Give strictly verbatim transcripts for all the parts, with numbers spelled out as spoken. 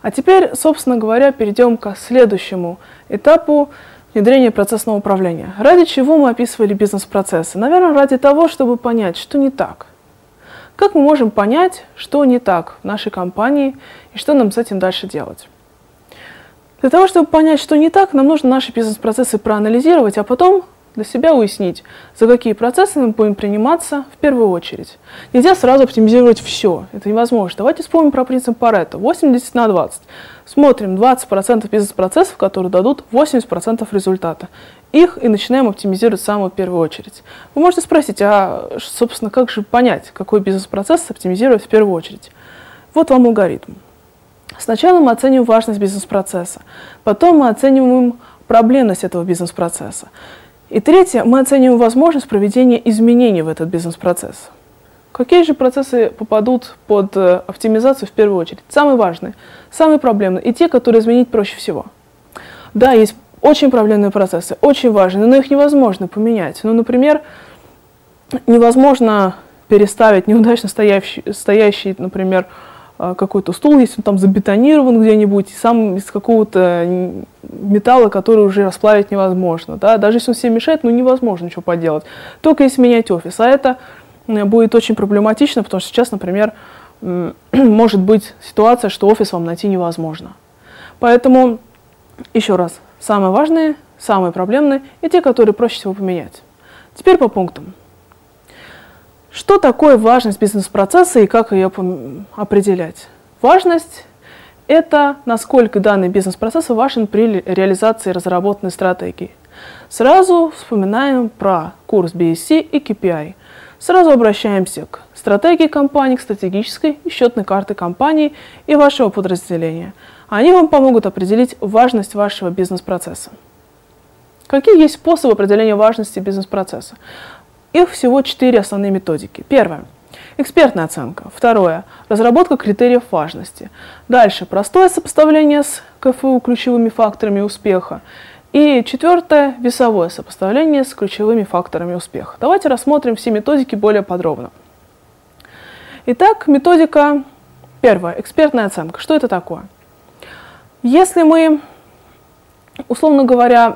А теперь, собственно говоря, перейдем к следующему этапу внедрения процессного управления. Ради чего мы описывали бизнес-процессы? Наверное, ради того, чтобы понять, что не так. Как мы можем понять, что не так в нашей компании и что нам с этим дальше делать? Для того, чтобы понять, что не так, нам нужно наши бизнес-процессы проанализировать, а потом для себя уяснить, за какие процессы мы будем приниматься в первую очередь. Нельзя сразу оптимизировать все, это невозможно. Давайте вспомним про принцип Парето. восемьдесят на двадцать. Смотрим двадцать процентов бизнес-процессов, которые дадут восемьдесят процентов результата. Их и начинаем оптимизировать в самую первую очередь. Вы можете спросить, а, собственно, как же понять, какой бизнес-процесс оптимизировать в первую очередь? Вот вам алгоритм. Сначала мы оцениваем важность бизнес-процесса, потом мы оцениваем проблемность этого бизнес-процесса. И третье, мы оцениваем возможность проведения изменений в этот бизнес-процесс. Какие же процессы попадут под оптимизацию в первую очередь? Самые важные, самые проблемные и те, которые изменить проще всего. Да, есть очень проблемные процессы, очень важные, но их невозможно поменять. Ну, например, невозможно переставить неудачно стоящий, стоящий например, какой-то стул, если он там забетонирован где-нибудь, сам из какого-то металла, который уже расплавить невозможно. Да? Даже если он себе мешает, ну невозможно ничего поделать. Только если менять офис. А это будет очень проблематично, потому что сейчас, например, может быть ситуация, что офис вам найти невозможно. Поэтому, еще раз, самые важные, самые проблемные и те, которые проще всего поменять. Теперь по пунктам. Что такое важность бизнес-процесса и как ее определять? Важность – это насколько данный бизнес-процесс важен при реализации разработанной стратегии. Сразу вспоминаем про курс би эс си и кей пи ай. Сразу обращаемся к стратегии компании, к стратегической и счетной карте компании и вашего подразделения. Они вам помогут определить важность вашего бизнес-процесса. Какие есть способы определения важности бизнес-процесса? Их всего четыре основные методики. Первое – экспертная оценка. Второе – разработка критериев важности. Дальше – простое сопоставление с ка эф у ключевыми факторами успеха. И четвертое – весовое сопоставление с ключевыми факторами успеха. Давайте рассмотрим все методики более подробно. Итак, методика первая – экспертная оценка. Что это такое? Если мы, условно говоря,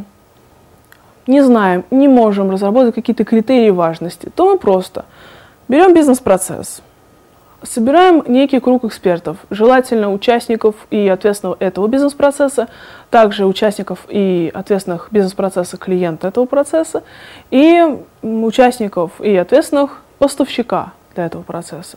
не знаем, не можем разработать какие-то критерии важности, то мы просто берем бизнес-процесс, собираем некий круг экспертов, желательно участников и ответственного этого бизнес-процесса, также участников и ответственных бизнес-процесса клиента этого процесса и участников и ответственных поставщика для этого процесса.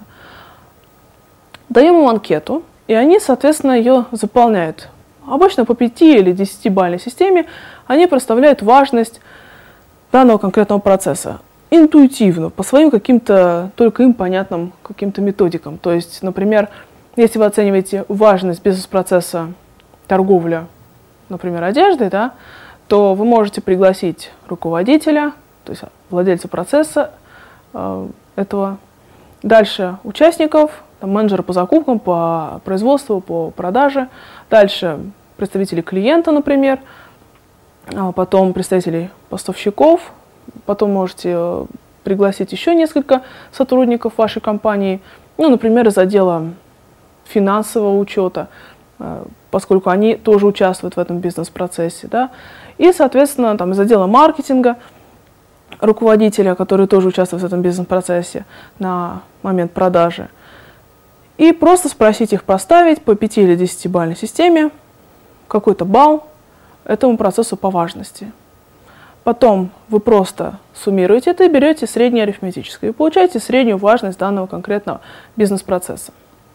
Даем им анкету, и они, соответственно, ее заполняют. Обычно по пяти или десятибалльной системе они проставляют важность данного конкретного процесса интуитивно, по своим каким-то, только им понятным каким-то методикам. То есть, например, если вы оцениваете важность бизнес-процесса торговля, например, одеждой, да, то вы можете пригласить руководителя, то есть владельца процесса э, этого, дальше участников, там, менеджера по закупкам, по производству, по продаже, дальше представителей клиента, например, а потом представителей поставщиков, потом можете пригласить еще несколько сотрудников вашей компании, ну, например, из отдела финансового учета, поскольку они тоже участвуют в этом бизнес-процессе, да, и, соответственно, там, из отдела маркетинга руководителя, который тоже участвует в этом бизнес-процессе на момент продажи. И просто спросить их поставить по пяти или десятибалльной системе какой-то балл этому процессу по важности. Потом вы просто суммируете это и берете среднее арифметическое и получаете среднюю важность данного конкретного бизнес-процесса.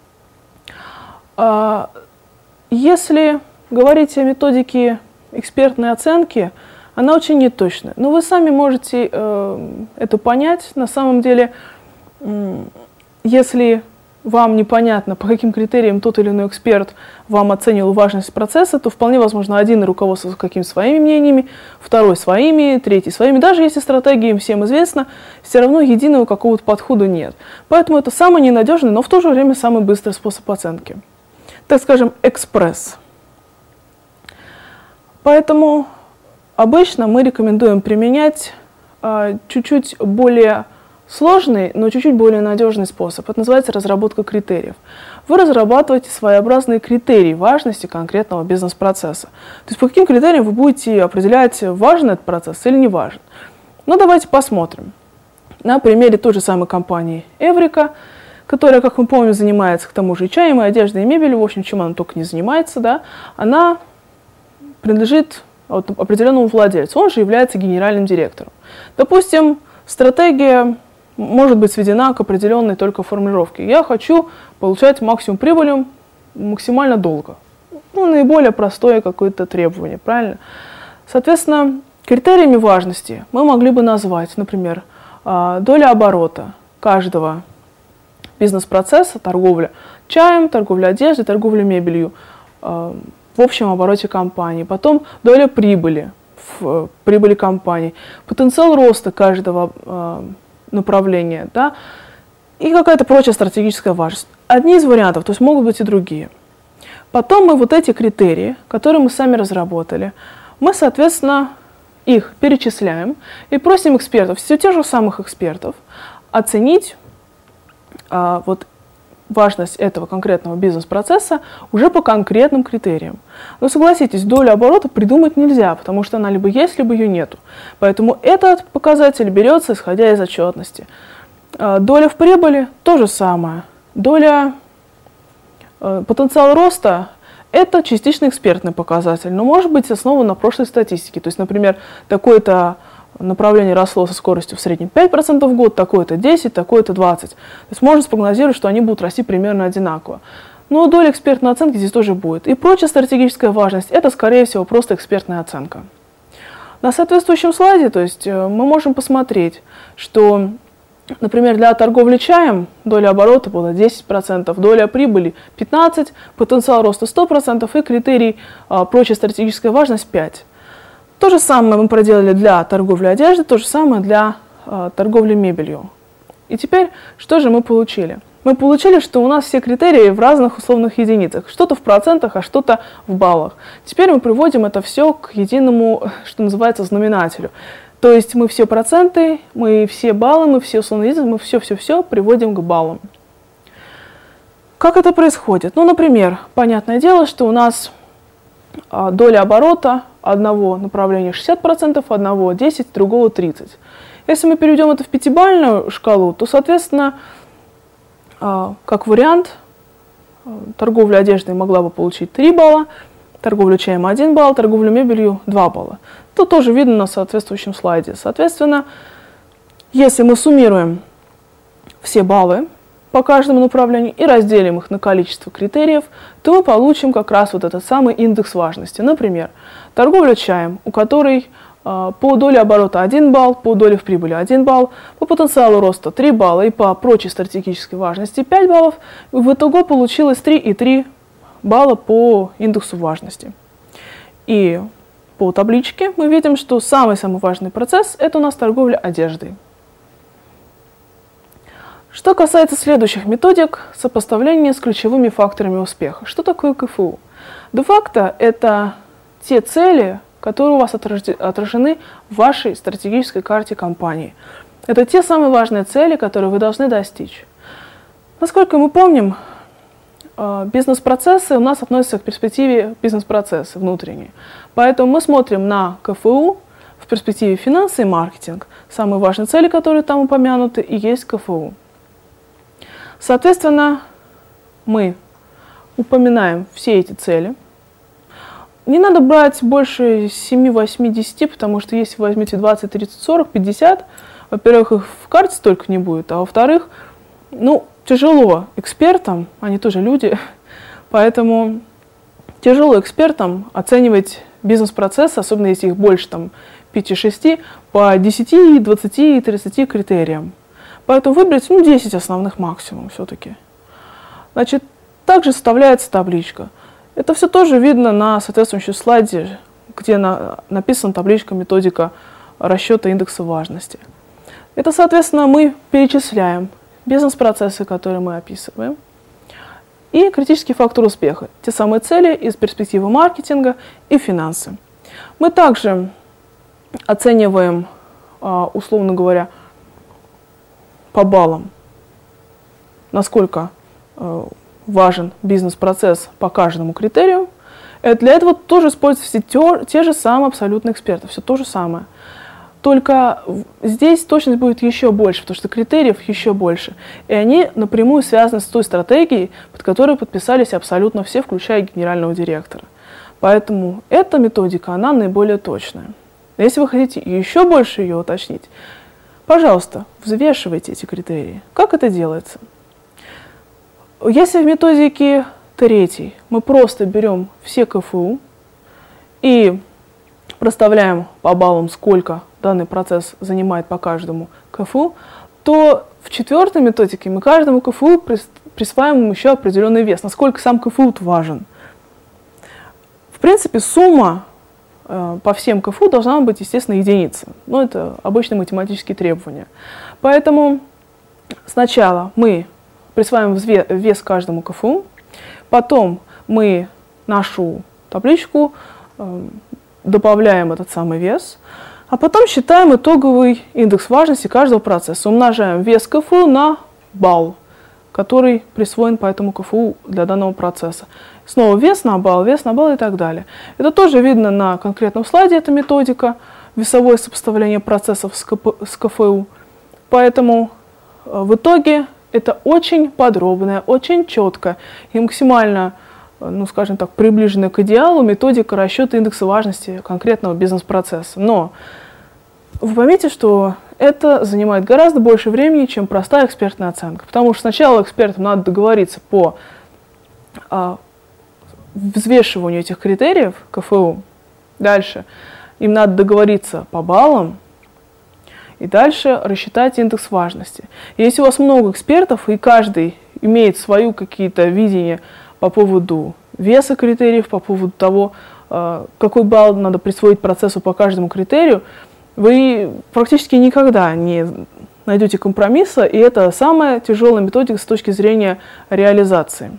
Если говорить о методике экспертной оценки, она очень неточная. Но вы сами можете э, это понять. На самом деле, э, если вам непонятно, по каким критериям тот или иной эксперт вам оценил важность процесса, то вполне возможно, один руководствуется какими-то своими мнениями, второй своими, третий своими. Даже если стратегия им всем известна, все равно единого какого-то подхода нет. Поэтому это самый ненадежный, но в то же время самый быстрый способ оценки. Так скажем, экспресс. Поэтому обычно мы рекомендуем применять чуть-чуть более сложный, но чуть-чуть более надежный способ. Это называется разработка критериев. Вы разрабатываете своеобразные критерии важности конкретного бизнес-процесса. То есть по каким критериям вы будете определять, важен этот процесс или не важен. Ну, давайте посмотрим. На примере той же самой компании Эврика, которая, как мы помним, занимается к тому же и чаем, и одеждой, и мебелью, в общем, чем она только не занимается, да, она принадлежит определенному владельцу, он же является генеральным директором. Допустим, стратегия может быть сведена к определенной только формулировке. Я хочу получать максимум прибыли максимально долго. Ну, наиболее простое какое-то требование, правильно? Соответственно, критериями важности мы могли бы назвать, например, доля оборота каждого бизнес-процесса, торговля чаем, торговля одеждой, торговля мебелью в общем обороте компании. Потом доля прибыли в прибыли компании, потенциал роста каждого направления, да, и какая-то прочая стратегическая важность. Одни из вариантов, то есть могут быть и другие. Потом мы вот эти критерии, которые мы сами разработали, мы, соответственно, их перечисляем и просим экспертов, все тех же самых экспертов, оценить а, вот, важность этого конкретного бизнес-процесса уже по конкретным критериям. Но согласитесь, долю оборота придумать нельзя, потому что она либо есть, либо ее нету. Поэтому этот показатель берется, исходя из отчетности. А, доля в прибыли – то же самое. Доля а, потенциала роста – это частично экспертный показатель, но может быть основан на прошлой статистике. То есть, например, такое-то направление росло со скоростью в среднем пять процентов в год, такое-то десять процентов, такое-то двадцать процентов. То есть можно спрогнозировать, что они будут расти примерно одинаково. Но доля экспертной оценки здесь тоже будет. И прочая стратегическая важность – это, скорее всего, просто экспертная оценка. На соответствующем слайде, то есть, мы можем посмотреть, что, например, для торговли чаем доля оборота была десять процентов, доля прибыли пятнадцать процентов, потенциал роста сто процентов и критерий а, прочая стратегическая важность пять процентов. То же самое мы проделали для торговли одеждой, то же самое для а, торговли мебелью. И теперь, что же мы получили? Мы получили, что у нас все критерии в разных условных единицах. Что-то в процентах, а что-то в баллах. Теперь мы приводим это все к единому, что называется, знаменателю. То есть мы все проценты, мы все баллы, мы все условные единицы, мы все-все-все приводим к баллам. Как это происходит? Ну, например, понятное дело, что у нас а, доля оборота одного направления шестьдесят процентов, одного десять процентов, другого тридцать процентов. Если мы переведем это в пятибалльную шкалу, то, соответственно, а, как вариант, торговля одеждой могла бы получить три балла, торговля чаем один балл, торговля мебелью два балла. Это тоже видно на соответствующем слайде. Соответственно, если мы суммируем все баллы по каждому направлению и разделим их на количество критериев, то мы получим как раз вот этот самый индекс важности. Например, торговля чаем, у которой э, по доле оборота один балл, по доле в прибыли один балл, по потенциалу роста три балла и по прочей стратегической важности пять баллов, в итоге получилось три и три балла по индексу важности. И по табличке мы видим, что самый-самый важный процесс – это у нас торговля одеждой. Что касается следующих методик, сопоставления с ключевыми факторами успеха. Что такое ка эф у? Де-факто это те цели, которые у вас отражены в вашей стратегической карте компании. Это те самые важные цели, которые вы должны достичь. Насколько мы помним, бизнес-процессы у нас относятся к перспективе бизнес-процессы внутренние. Поэтому мы смотрим на ка эф у в перспективе финансы и маркетинг. Самые важные цели, которые там упомянуты, и есть ка эф у. Соответственно, мы упоминаем все эти цели. Не надо брать больше семи, восьми, десяти, потому что если вы возьмете двадцать, тридцать, сорок, пятьдесят, во-первых, их в карте столько не будет, а во-вторых, ну, тяжело экспертам, они тоже люди, поэтому тяжело экспертам оценивать бизнес-процессы, особенно если их больше там пяти-шести, по десяти, двадцати, тридцати критериям. Поэтому выбрать ну, десять основных максимум все-таки. Значит, также составляется табличка. Это все тоже видно на соответствующем слайде, где на, написана табличка методика расчета индекса важности. Это, соответственно, мы перечисляем бизнес-процессы, которые мы описываем, и критический фактор успеха, те самые цели из перспективы маркетинга и финансы. Мы также оцениваем, условно говоря, по баллам, насколько э, важен бизнес-процесс по каждому критерию. И для этого тоже используются те, те же самые абсолютные эксперты, все то же самое. Только здесь точность будет еще больше, потому что критериев еще больше. И они напрямую связаны с той стратегией, под которой подписались абсолютно все, включая генерального директора. Поэтому эта методика, она наиболее точная. Если вы хотите еще больше ее уточнить, пожалуйста, взвешивайте эти критерии. Как это делается? Если в методике третьей мы просто берем все КФУ и проставляем по баллам, сколько данный процесс занимает по каждому КФУ, то в четвертой методике мы каждому КФУ присваиваем еще определенный вес, насколько сам КФУ важен. В принципе, сумма э, по всем КФУ должна быть, естественно, единица. Но это обычные математические требования. Поэтому сначала мы присваиваем вес каждому КФУ, потом мы нашу табличку э, добавляем этот самый вес, а потом считаем итоговый индекс важности каждого процесса. Умножаем вес КФУ на балл, который присвоен по этому КФУ для данного процесса. Снова вес на балл, вес на балл и так далее. Это тоже видно на конкретном слайде, эта методика, весовое сопоставление процессов с, КП, с КФУ. Поэтому в итоге это очень подробная, очень четко и максимально, ну скажем так, приближенная к идеалу методика расчета индекса важности конкретного бизнес-процесса. Но вы поймите, что это занимает гораздо больше времени, чем простая экспертная оценка. Потому что сначала экспертам надо договориться по а, взвешиванию этих критериев КФУ. Дальше им надо договориться по баллам. И дальше рассчитать индекс важности. И если у вас много экспертов, и каждый имеет свою какие-то видения по поводу веса критериев, по поводу того, какой балл надо присвоить процессу по каждому критерию, вы практически никогда не найдете компромисса, и это самая тяжелая методика с точки зрения реализации.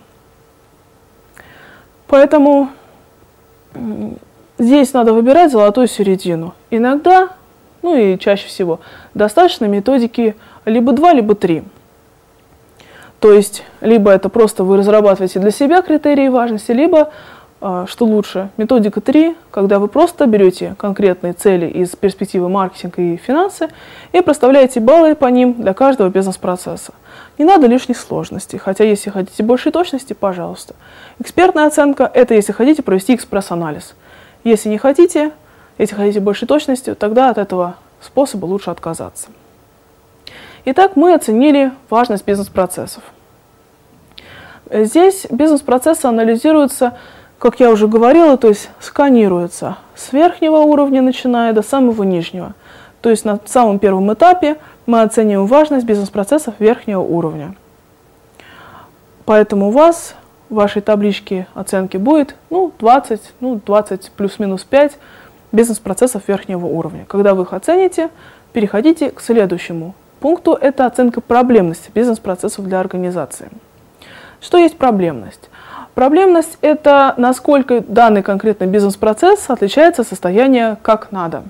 Поэтому здесь надо выбирать золотую середину. Иногда, ну и чаще всего, достаточно методики либо два, либо три. То есть, либо это просто вы разрабатываете для себя критерии важности, либо, что лучше, методика три, когда вы просто берете конкретные цели из перспективы маркетинга и финансы и проставляете баллы по ним для каждого бизнес-процесса. Не надо лишних сложностей, хотя если хотите большей точности, пожалуйста. Экспертная оценка – это если хотите провести экспресс-анализ. Если не хотите, если хотите большей точности, тогда от этого способа лучше отказаться. Итак, мы оценили важность бизнес-процессов. Здесь бизнес-процессы анализируются, как я уже говорила, то есть сканируются с верхнего уровня, начиная до самого нижнего. То есть на самом первом этапе мы оцениваем важность бизнес-процессов верхнего уровня. Поэтому у вас в вашей табличке оценки будет ну, двадцать, ну, двадцать плюс-минус пять бизнес-процессов верхнего уровня. Когда вы их оцените, переходите к следующему пункту. Это оценка проблемности бизнес-процессов для организации. Что есть проблемность? Проблемность – это насколько данный конкретный бизнес-процесс отличается от состояния как надо.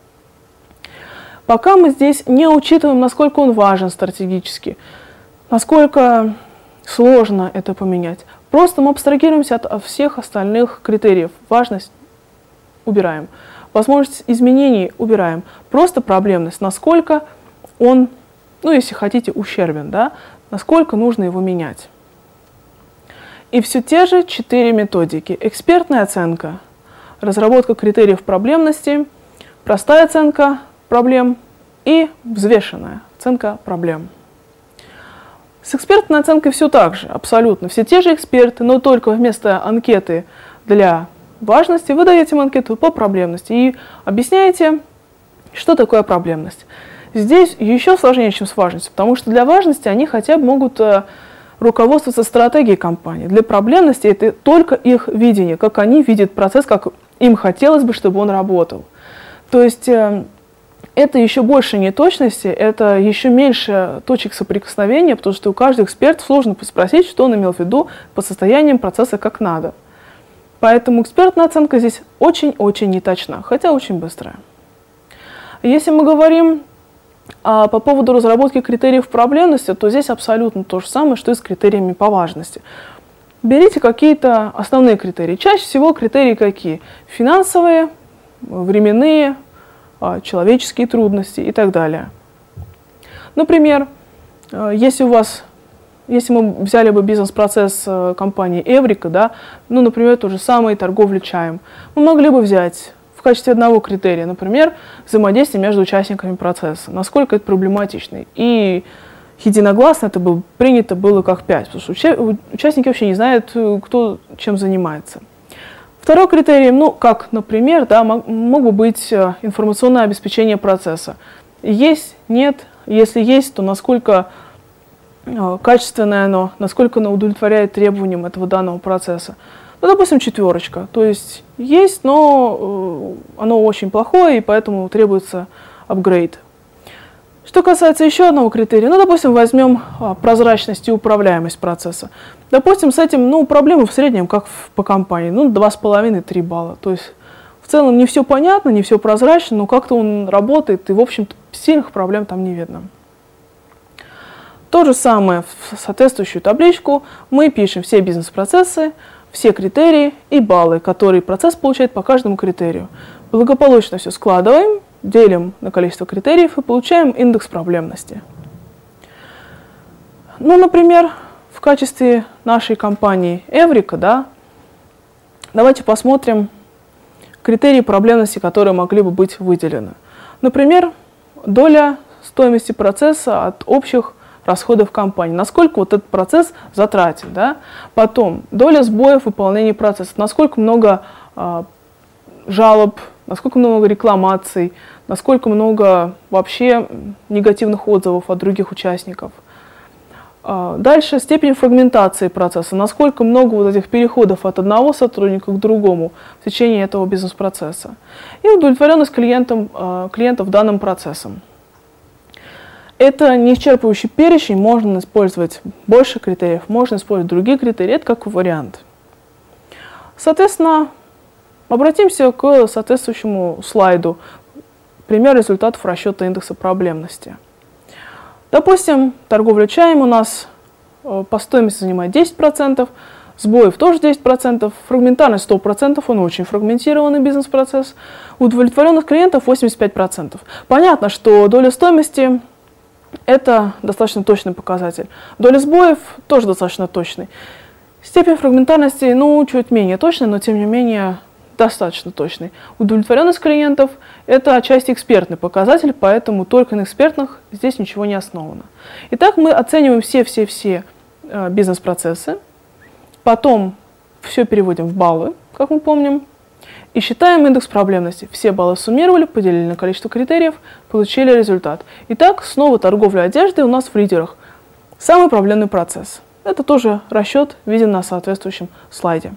Пока мы здесь не учитываем, насколько он важен стратегически, насколько сложно это поменять. Просто мы абстрагируемся от всех остальных критериев. Важность убираем. Возможность изменений убираем. Просто проблемность, насколько он, ну если хотите, ущербен, да, насколько нужно его менять. И все те же четыре методики. Экспертная оценка, разработка критериев проблемности, простая оценка проблем и взвешенная оценка проблем. С экспертной оценкой все так же, абсолютно. Все те же эксперты, но только вместо анкеты для важности вы даете им анкету по проблемности и объясняете, что такое проблемность. Здесь еще сложнее, чем с важностью, потому что для важности они хотя бы могут руководствоваться стратегией компании. Для проблемности это только их видение, как они видят процесс, как им хотелось бы, чтобы он работал. То есть э, это еще больше неточности, это еще меньше точек соприкосновения, потому что у каждого эксперта сложно спросить, что он имел в виду по состояниям процесса как надо. Поэтому экспертная оценка здесь очень-очень неточна, хотя очень быстрая. Если мы говорим А по поводу разработки критериев проблемности, то здесь абсолютно то же самое, что и с критериями по важности. Берите какие-то основные критерии. Чаще всего критерии какие? Финансовые, временные, человеческие трудности и так далее. Например, если у вас, если мы взяли бы бизнес-процесс компании Эврика, да, ну, например, тот же самый торговля чаем, мы могли бы взять в качестве одного критерия, например, взаимодействие между участниками процесса, насколько это проблематично. И единогласно это было принято было как пять, потому что участники вообще не знают, кто чем занимается. Второй критерий, ну, как, например, да, мог бы быть информационное обеспечение процесса. Есть, нет, если есть, то насколько качественное оно, насколько оно удовлетворяет требованиям этого данного процесса. Ну, допустим, четверочка. То есть есть, но оно очень плохое, и поэтому требуется апгрейд. Что касается еще одного критерия, ну, допустим, возьмем а, прозрачность и управляемость процесса. Допустим, с этим, ну, проблемы в среднем, как в, по компании, ну, два с половиной — три балла. То есть в целом не все понятно, не все прозрачно, но как-то он работает, и, в общем-то, сильных проблем там не видно. То же самое в соответствующую табличку мы пишем все бизнес-процессы, все критерии и баллы, которые процесс получает по каждому критерию. Благополучно все складываем, делим на количество критериев и получаем индекс проблемности. Ну, например, в качестве нашей компании Эврика, да, давайте посмотрим критерии проблемности, которые могли бы быть выделены. Например, доля стоимости процесса от общих расходов компании, насколько вот этот процесс затратен, да? Потом доля сбоев в выполнении процесса, насколько много а, жалоб, насколько много рекламаций, насколько много вообще негативных отзывов от других участников. А, дальше степень фрагментации процесса, насколько много вот этих переходов от одного сотрудника к другому в течение этого бизнес-процесса. И удовлетворенность клиентам, а, клиентов данным процессом. Это не исчерпывающий перечень, можно использовать больше критериев, можно использовать другие критерии, это как вариант. Соответственно, обратимся к соответствующему слайду. Пример результатов расчета индекса проблемности. Допустим, торговля чаем у нас по стоимости занимает десять процентов, сбоев тоже десять процентов, фрагментарность сто процентов, он очень фрагментированный бизнес-процесс, удовлетворенных клиентов восемьдесят пять процентов. Понятно, что доля стоимости – это достаточно точный показатель. Доля сбоев тоже достаточно точный. Степень фрагментарности, ну, чуть менее точная, но тем не менее достаточно точный. Удовлетворенность клиентов – это отчасти экспертный показатель, поэтому только на экспертных здесь ничего не основано. Итак, мы оцениваем все-все-все э, бизнес-процессы, потом все переводим в баллы, как мы помним, и считаем индекс проблемности. Все баллы суммировали, поделили на количество критериев, получили результат. Итак, снова торговля одеждой у нас в лидерах. Самый проблемный процесс. Это тоже расчет виден на соответствующем слайде.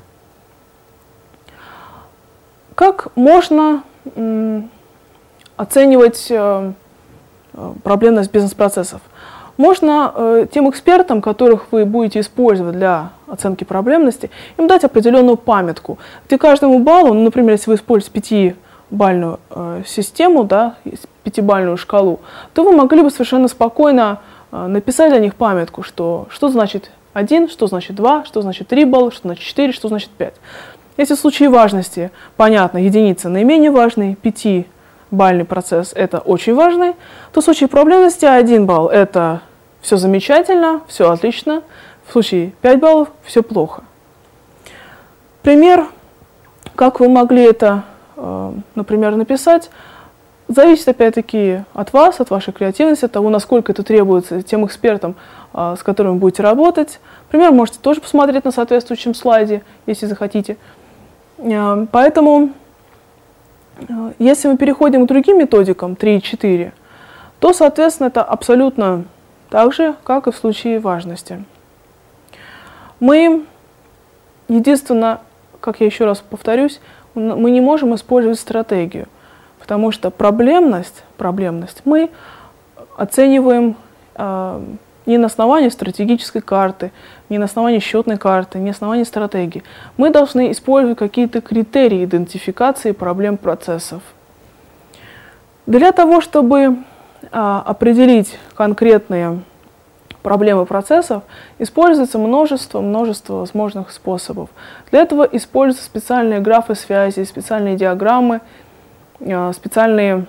Как можно м, оценивать э, проблемность бизнес-процессов? Можно э, тем экспертам, которых вы будете использовать для оценки проблемности, им дать определенную памятку, где каждому баллу, ну, например, если вы используете пятибалльную э, систему, да, пятибалльную шкалу, то вы могли бы совершенно спокойно э, написать для них памятку, что, что значит один, что значит два, что значит три балла, что значит четыре, что значит пять. Если в случае важности, понятно, единица наименее важный, пятибалльный процесс – это очень важный, то в случае проблемности один балл – это все замечательно, все отлично, в случае пять баллов – все плохо. Пример, как вы могли это, например, написать, зависит опять-таки от вас, от вашей креативности, от того, насколько это требуется тем экспертам, с которыми вы будете работать. Пример можете тоже посмотреть на соответствующем слайде, если захотите. Поэтому, если мы переходим к другим методикам, три и четыре, то, соответственно, это абсолютно так же, как и в случае важности. Мы, единственное, как я еще раз повторюсь, мы не можем использовать стратегию, потому что проблемность, проблемность мы оцениваем э, не на основании стратегической карты, не на основании счетной карты, не на основании стратегии. Мы должны использовать какие-то критерии идентификации проблем процессов. Для того, чтобы а, определить конкретные проблемы процессов, используется множество, множество возможных способов. Для этого используются специальные графы связи, специальные диаграммы, а, специальные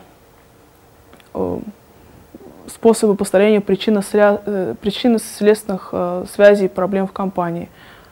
а, способы построения причинно-следственных а, связей и проблем в компании.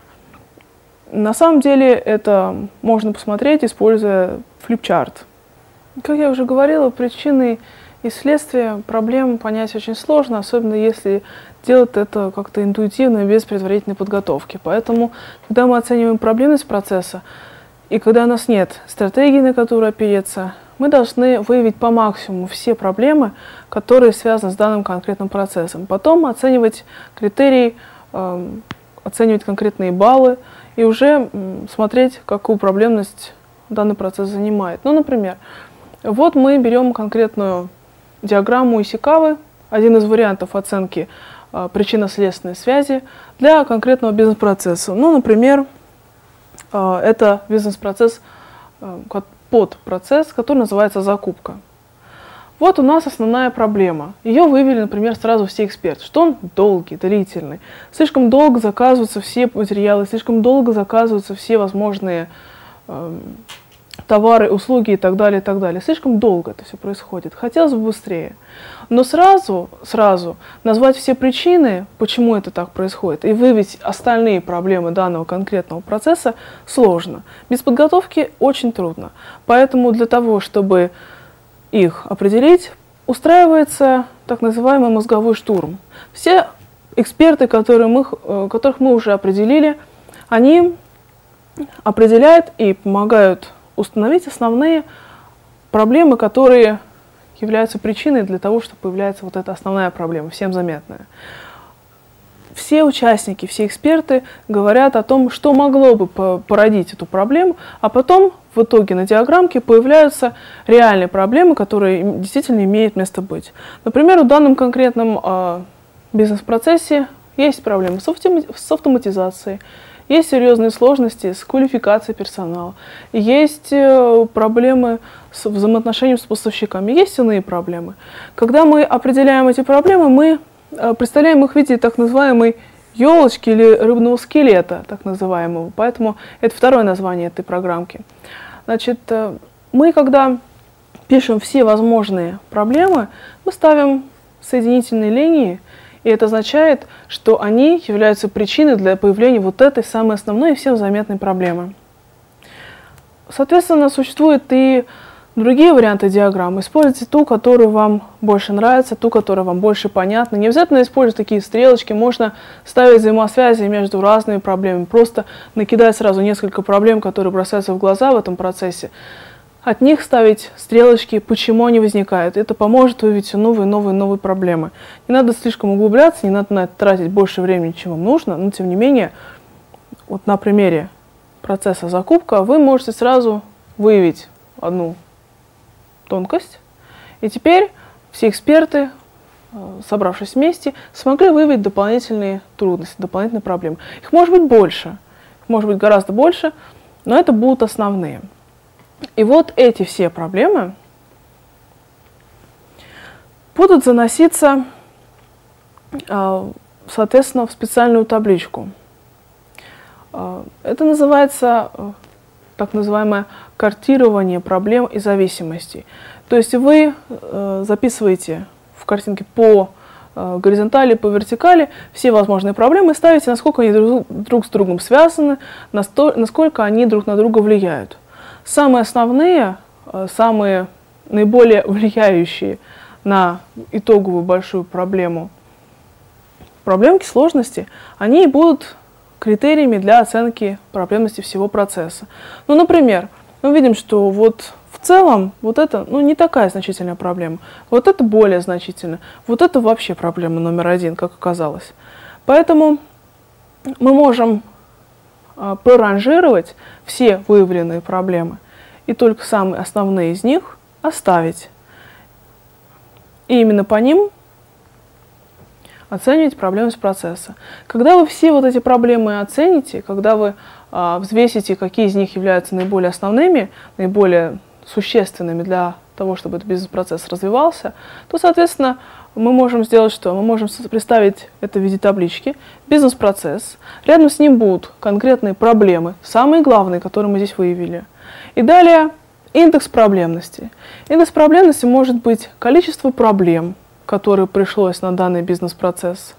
На самом деле это можно посмотреть, используя флипчарт. Как я уже говорила, причины и следствия проблем понять очень сложно, особенно если делать это как-то интуитивно, без предварительной подготовки. Поэтому, когда мы оцениваем проблемность процесса, и когда у нас нет стратегии, на которую опереться, мы должны выявить по максимуму все проблемы, которые связаны с данным конкретным процессом. Потом оценивать критерии, э, оценивать конкретные баллы, и уже смотреть, какую проблемность данный процесс занимает. Ну, например, вот мы берем конкретную диаграмму Исикавы, один из вариантов оценки э, причинно-следственной связи для конкретного бизнес-процесса. Ну, например, э, это бизнес-процесс, э, подпроцесс, который называется закупка. Вот у нас основная проблема. Ее вывели, например, сразу все эксперты, что он долгий, длительный. Слишком долго заказываются все материалы, слишком долго заказываются все возможные э, товары, услуги и так далее, и так далее. Слишком долго это все происходит. Хотелось бы быстрее. Но сразу, сразу назвать все причины, почему это так происходит, и выявить остальные проблемы данного конкретного процесса сложно. Без подготовки очень трудно. Поэтому для того, чтобы их определить, устраивается так называемый мозговой штурм. Все эксперты, которые мы, которых мы уже определили, они определяют и помогают установить основные проблемы, которые являются причиной для того, что появляется вот эта основная проблема, всем заметная. Все участники, все эксперты говорят о том, что могло бы породить эту проблему, а потом в итоге на диаграммке появляются реальные проблемы, которые действительно имеют место быть. Например, в данном конкретном э, бизнес-процессе есть проблемы с, автомати с автоматизацией, есть серьезные сложности с квалификацией персонала, есть э, проблемы с взаимоотношением с поставщиками, есть иные проблемы. Когда мы определяем эти проблемы, мы представляем их в виде так называемой елочки или рыбного скелета, так называемого. Поэтому это второе название этой программки. Значит, мы, когда пишем все возможные проблемы, мы ставим соединительные линии, и это означает, что они являются причиной для появления вот этой самой основной и всем заметной проблемы. Соответственно, существует и другие варианты диаграммы. Используйте ту, которая вам больше нравится, ту, которая вам больше понятна. Не обязательно использовать такие стрелочки, можно ставить взаимосвязи между разными проблемами, просто накидать сразу несколько проблем, которые бросаются в глаза в этом процессе. От них ставить стрелочки, почему они возникают. Это поможет выявить все новые, новые, новые проблемы. Не надо слишком углубляться, не надо на это тратить больше времени, чем вам нужно, но тем не менее, вот на примере процесса закупка вы можете сразу выявить одну тонкость. И теперь все эксперты, собравшись вместе, смогли выявить дополнительные трудности, дополнительные проблемы. Их может быть больше, их может быть гораздо больше, но это будут основные. И вот эти все проблемы будут заноситься, соответственно, в специальную табличку. Это называется так называемое картирование проблем и зависимостей. То есть вы э, записываете в картинке по э, горизонтали, по вертикали все возможные проблемы и ставите, насколько они друг, друг с другом связаны, насто, насколько они друг на друга влияют. Самые основные, э, самые наиболее влияющие на итоговую большую проблему проблемки, сложности, они будут критериями для оценки проблемности всего процесса. Ну, например, мы видим, что вот в целом вот это ну, не такая значительная проблема, вот это более значительно, вот это вообще проблема номер один, как оказалось. Поэтому мы можем а, проранжировать все выявленные проблемы и только самые основные из них оставить. И именно по ним оценивать проблемность процесса. Когда вы все вот эти проблемы оцените, когда вы а, взвесите, какие из них являются наиболее основными, наиболее существенными для того, чтобы этот бизнес-процесс развивался, то, соответственно, мы можем сделать что? Мы можем представить это в виде таблички, бизнес-процесс, рядом с ним будут конкретные проблемы, самые главные, которые мы здесь выявили. И далее индекс проблемности. Индекс проблемности может быть количество проблем, которые пришлось на данный бизнес-процесс.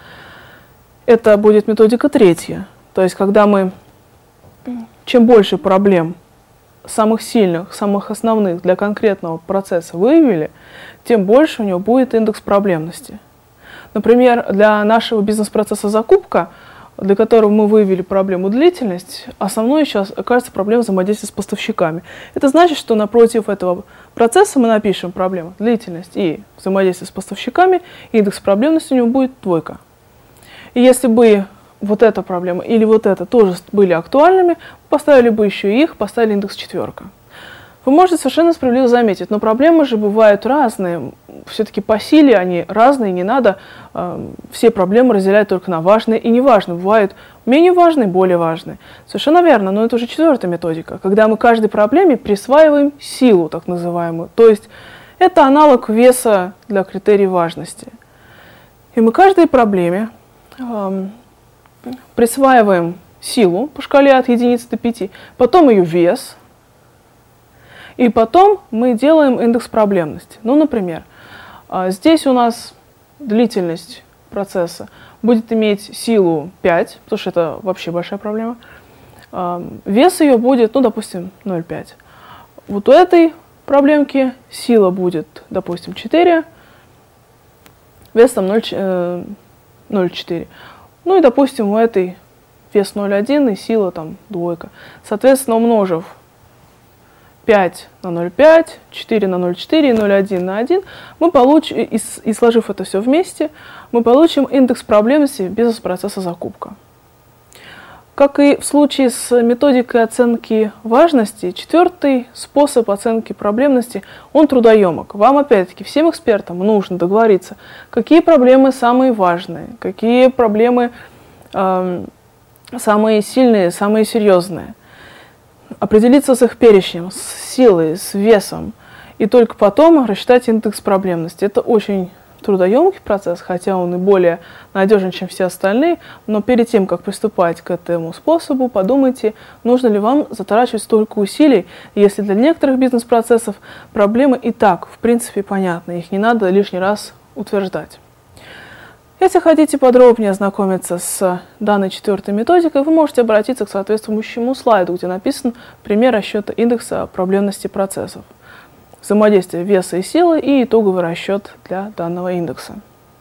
Это будет методика третья, то есть когда мы, чем больше проблем, самых сильных, самых основных для конкретного процесса выявили, тем больше у него будет индекс проблемности. Например, для нашего бизнес-процесса закупка, для которого мы выявили проблему длительность, основной сейчас окажется проблема взаимодействия с поставщиками. Это значит, что напротив этого процесса мы напишем проблему длительность и взаимодействие с поставщиками, индекс проблемности у него будет двойка. И если бы вот эта проблема или вот эта тоже были актуальными, поставили бы еще их, поставили индекс четверка. Вы можете совершенно справедливо заметить, но проблемы же бывают разные. Все-таки по силе они разные, не надо э, все проблемы разделять только на важные и неважные. Бывают менее важные, более важные. Совершенно верно, но это уже четвертая методика, когда мы каждой проблеме присваиваем силу, так называемую. То есть это аналог веса для критерия важности. И мы каждой проблеме э, присваиваем силу по шкале от единицы до пяти, потом ее вес, и потом мы делаем индекс проблемности. Ну, например, здесь у нас длительность процесса будет иметь силу пять, потому что это вообще большая проблема. Вес ее будет, ну, допустим, ноль целых пять. Вот у этой проблемки сила будет, допустим, четыре, вес там ноль целых четыре. Ну и, допустим, у этой вес ноль целых один и сила там двойка. Соответственно, умножив пять на ноль целых пять, четыре на ноль целых четыре и ноль целых один на один, мы получим, и, и сложив это все вместе, мы получим индекс проблемности бизнес-процесса закупка. Как и в случае с методикой оценки важности, четвертый способ оценки проблемности, он трудоемок. Вам, опять-таки, всем экспертам нужно договориться, какие проблемы самые важные, какие проблемы э, самые сильные, самые серьезные. Определиться с их перечнем, с силой, с весом, и только потом рассчитать индекс проблемности. Это очень трудоемкий процесс, хотя он и более надежен, чем все остальные, но перед тем, как приступать к этому способу, подумайте, нужно ли вам затрачивать столько усилий, если для некоторых бизнес-процессов проблемы и так, в принципе, понятны, их не надо лишний раз утверждать. Если хотите подробнее ознакомиться с данной четвертой методикой, вы можете обратиться к соответствующему слайду, где написан пример расчета индекса проблемности процессов, взаимодействие веса и силы и итоговый расчет для данного индекса.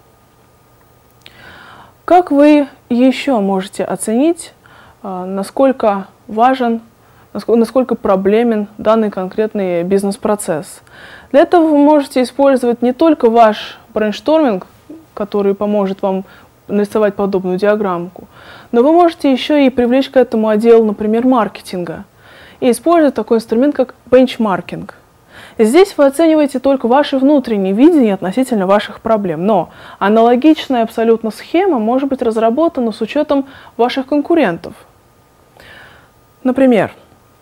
Как вы еще можете оценить, насколько важен, насколько проблемен данный конкретный бизнес-процесс? Для этого вы можете использовать не только ваш брейншторминг, который поможет вам нарисовать подобную диаграммку, но вы можете еще и привлечь к этому отдел, например, маркетинга, и использовать такой инструмент, как бенчмаркинг. Здесь вы оцениваете только ваше внутреннее видение относительно ваших проблем, но аналогичная абсолютно схема может быть разработана с учетом ваших конкурентов. Например,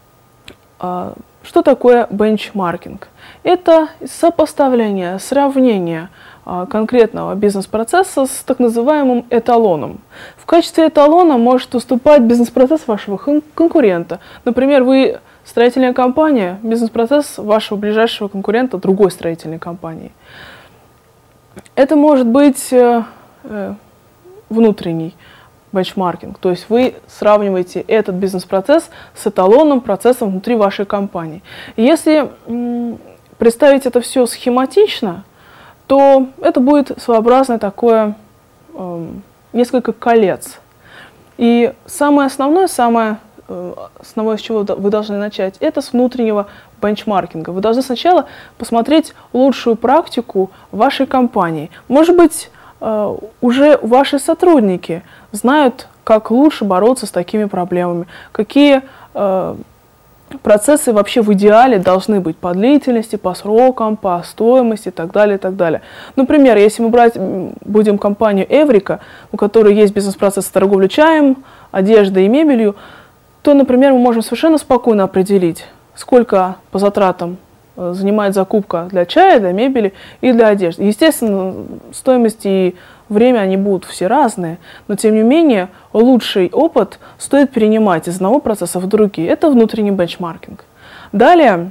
что такое бенчмаркинг? Это сопоставление, сравнение конкретного бизнес-процесса с так называемым эталоном. В качестве эталона может выступать бизнес-процесс вашего конкурента. Например, вы строительная компания, бизнес-процесс вашего ближайшего конкурента другой строительной компании. Это может быть э, э, внутренний бенчмаркинг, то есть вы сравниваете этот бизнес-процесс с эталонным процессом внутри вашей компании. Если м, представить это все схематично, то это будет своеобразное такое э, несколько колец. И самое основное, самое э, основное, с чего вы должны начать, это с внутреннего бенчмаркинга. Вы должны сначала посмотреть лучшую практику вашей компании. Может быть, э, уже ваши сотрудники знают, как лучше бороться с такими проблемами, какие э, процессы вообще в идеале должны быть по длительности, по срокам, по стоимости и так далее, и так далее. Например, если мы брать будем компанию Эврика, у которой есть бизнес-процесс торговли чаем, одеждой и мебелью, то, например, мы можем совершенно спокойно определить, сколько по затратам занимает закупка для чая, для мебели и для одежды. Естественно, стоимость и время они будут все разные, но тем не менее лучший опыт стоит перенимать из одного процесса в другие. Это внутренний бенчмаркинг. Далее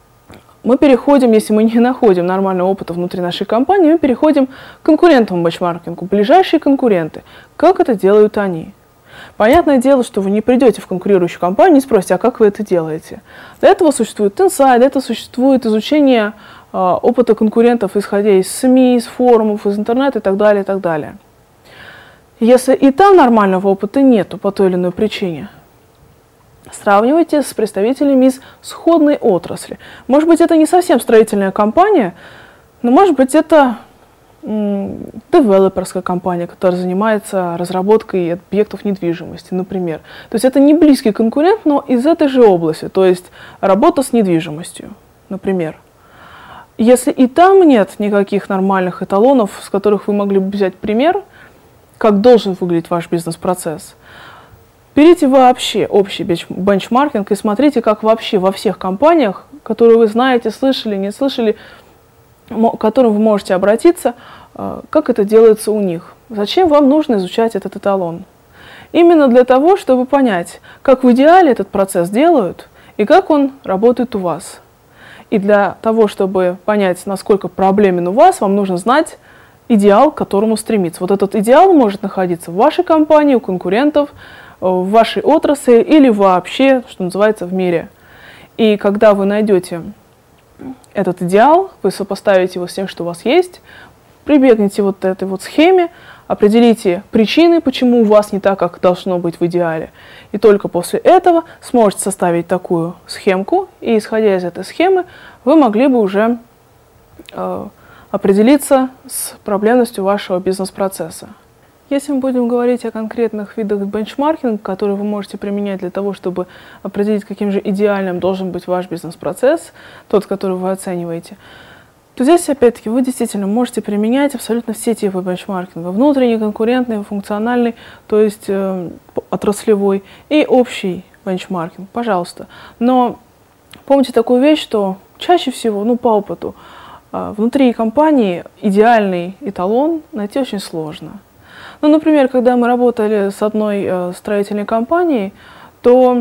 мы переходим, если мы не находим нормального опыта внутри нашей компании, мы переходим к конкурентному бенчмаркингу, ближайшие конкуренты. Как это делают они? Понятное дело, что вы не придете в конкурирующую компанию и спросите, а как вы это делаете? Для этого существует инсайд, для этого существует изучение э, опыта конкурентов, исходя из СМИ, из форумов, из интернета и так далее, и так далее. Если и там нормального опыта нету по той или иной причине, сравнивайте с представителями из сходной отрасли. Может быть, это не совсем строительная компания, но может быть, это девелоперская компания, которая занимается разработкой объектов недвижимости, например. То есть это не близкий конкурент, но из этой же области, то есть работа с недвижимостью, например. Если и там нет никаких нормальных эталонов, с которых вы могли бы взять пример, как должен выглядеть ваш бизнес-процесс, берите вообще общий бенчмаркинг и смотрите, как вообще во всех компаниях, которые вы знаете, слышали, не слышали, к которым вы можете обратиться, как это делается у них. Зачем вам нужно изучать этот эталон? Именно для того, чтобы понять, как в идеале этот процесс делают и как он работает у вас. И для того, чтобы понять, насколько проблемен у вас, вам нужно знать идеал, к которому стремиться. Вот этот идеал может находиться в вашей компании, у конкурентов, в вашей отрасли или вообще, что называется, в мире. И когда вы найдете этот идеал, вы сопоставите его с тем, что у вас есть, прибегните вот к этой вот схеме, определите причины, почему у вас не так, как должно быть в идеале. И только после этого сможете составить такую схемку, и исходя из этой схемы, вы могли бы уже э, определиться с проблемностью вашего бизнес-процесса. Если мы будем говорить о конкретных видах бенчмаркинга, которые вы можете применять для того, чтобы определить, каким же идеальным должен быть ваш бизнес-процесс, тот, который вы оцениваете, то здесь, опять-таки, вы действительно можете применять абсолютно все типы бенчмаркинга. Внутренний, конкурентный, функциональный, то есть э, отраслевой, и общий бенчмаркинг, пожалуйста. Но помните такую вещь, что чаще всего, ну, по опыту, э, внутри компании идеальный эталон найти очень сложно. Ну, например, когда мы работали с одной э, строительной компанией, то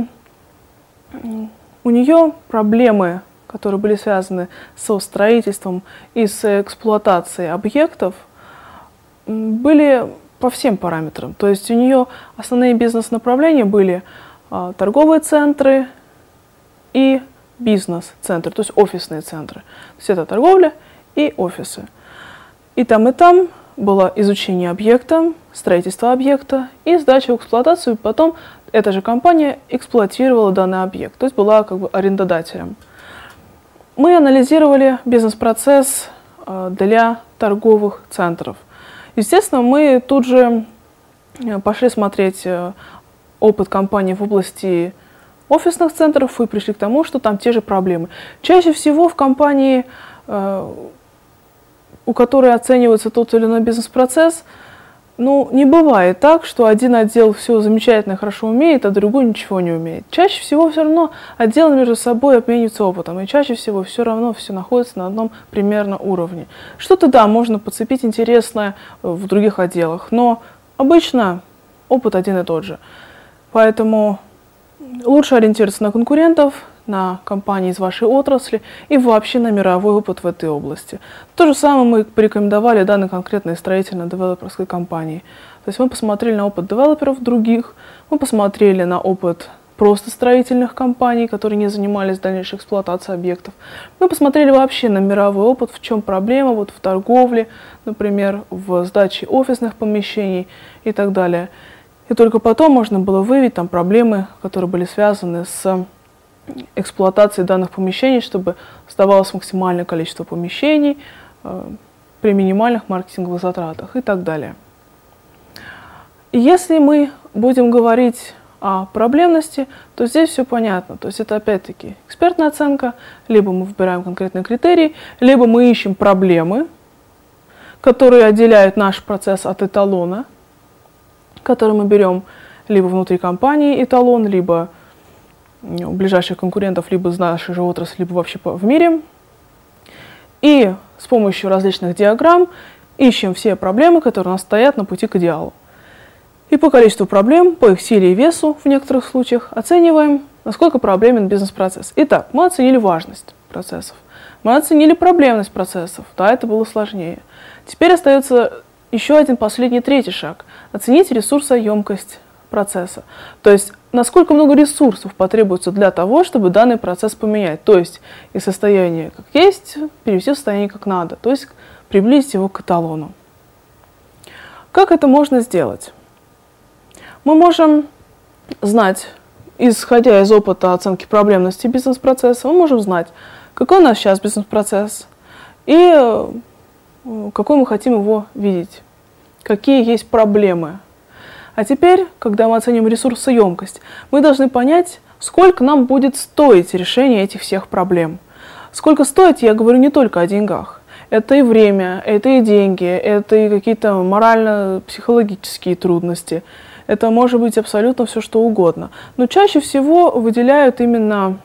у нее проблемы, которые были связаны со строительством и с эксплуатацией объектов, были по всем параметрам. То есть у нее основные бизнес-направления были э, торговые центры и бизнес-центры, то есть офисные центры. То есть это торговля и офисы. И там, и там было изучение объекта, строительство объекта и сдача в эксплуатацию. Потом эта же компания эксплуатировала данный объект, то есть была как бы арендодателем. Мы анализировали бизнес-процесс для торговых центров. Естественно, мы тут же пошли смотреть опыт компании в области офисных центров и пришли к тому, что там те же проблемы. Чаще всего в компании, у которой оценивается тот или иной бизнес-процесс, ну, не бывает так, что один отдел все замечательно, хорошо умеет, а другой ничего не умеет. Чаще всего все равно отделы между собой обмениваются опытом, и чаще всего все равно все находится на одном примерно уровне. Что-то, да, можно подцепить интересное в других отделах, но обычно опыт один и тот же. Поэтому лучше ориентироваться на конкурентов, на компании из вашей отрасли и вообще на мировой опыт в этой области. То же самое мы порекомендовали данной конкретной строительно-девелоперской компании. То есть мы посмотрели на опыт девелоперов других, мы посмотрели на опыт просто строительных компаний, которые не занимались дальнейшей эксплуатацией объектов. Мы посмотрели вообще на мировой опыт, в чем проблема, вот в торговле, например, в сдаче офисных помещений и так далее. И только потом можно было выявить там проблемы, которые были связаны с эксплуатации данных помещений, чтобы сдавалось максимальное количество помещений э, при минимальных маркетинговых затратах и так далее. И если мы будем говорить о проблемности, то здесь все понятно. То есть это опять-таки экспертная оценка, либо мы выбираем конкретные критерии, либо мы ищем проблемы, которые отделяют наш процесс от эталона, который мы берем либо внутри компании эталон, либо у ближайших конкурентов, либо из нашей же отрасли, либо вообще в мире. И с помощью различных диаграмм ищем все проблемы, которые у нас стоят на пути к идеалу. И по количеству проблем, по их силе и весу в некоторых случаях оцениваем, насколько проблемен бизнес-процесс. Итак, мы оценили важность процессов, мы оценили проблемность процессов, да, это было сложнее. Теперь остается еще один последний, третий шаг – оценить ресурсоемкость процесса. То есть, насколько много ресурсов потребуется для того, чтобы данный процесс поменять. То есть, из состояния как есть перевести в состояние как надо. То есть, приблизить его к эталону. Как это можно сделать? Мы можем знать, исходя из опыта оценки проблемности бизнес-процесса, мы можем знать, какой у нас сейчас бизнес-процесс и какой мы хотим его видеть, какие есть проблемы. А теперь, когда мы оценим ресурсоемкость, мы должны понять, сколько нам будет стоить решение этих всех проблем. Сколько стоит, я говорю не только о деньгах. Это и время, это и деньги, это и какие-то морально-психологические трудности. Это может быть абсолютно все, что угодно. Но чаще всего выделяют именно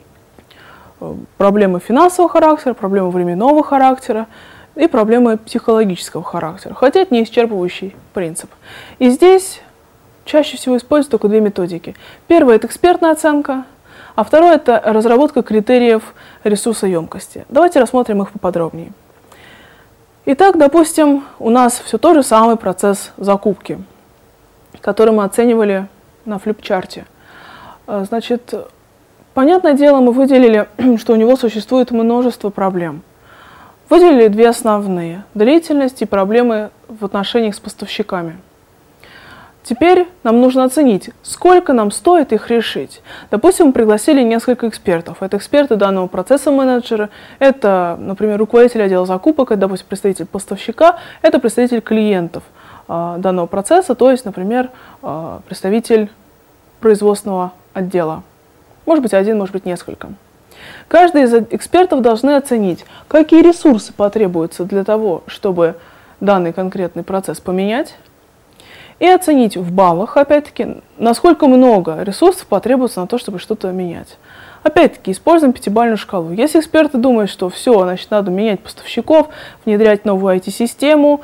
проблемы финансового характера, проблемы временного характера и проблемы психологического характера. Хотя это не исчерпывающий принцип. И здесь чаще всего используют только две методики. Первая – это экспертная оценка, а второе – это разработка критериев ресурсоемкости. Давайте рассмотрим их поподробнее. Итак, допустим, у нас все тот же самый процесс закупки, который мы оценивали на флипчарте. Значит, понятное дело, мы выделили, что у него существует множество проблем. Выделили две основные – длительность и проблемы в отношениях с поставщиками. Теперь нам нужно оценить, сколько нам стоит их решить. Допустим, мы пригласили несколько экспертов. Это эксперты данного процесса менеджера, это, например, руководитель отдела закупок, это, допустим, представитель поставщика, это представитель клиентов э, данного процесса, то есть, например, э, представитель производственного отдела. Может быть, один, может быть, несколько. Каждый из экспертов должны оценить, какие ресурсы потребуются для того, чтобы данный конкретный процесс поменять, и оценить в баллах, опять-таки, насколько много ресурсов потребуется на то, чтобы что-то менять. Опять-таки, используем пятибалльную шкалу. Если эксперты думают, что все, значит, надо менять поставщиков, внедрять новую ай ти-систему,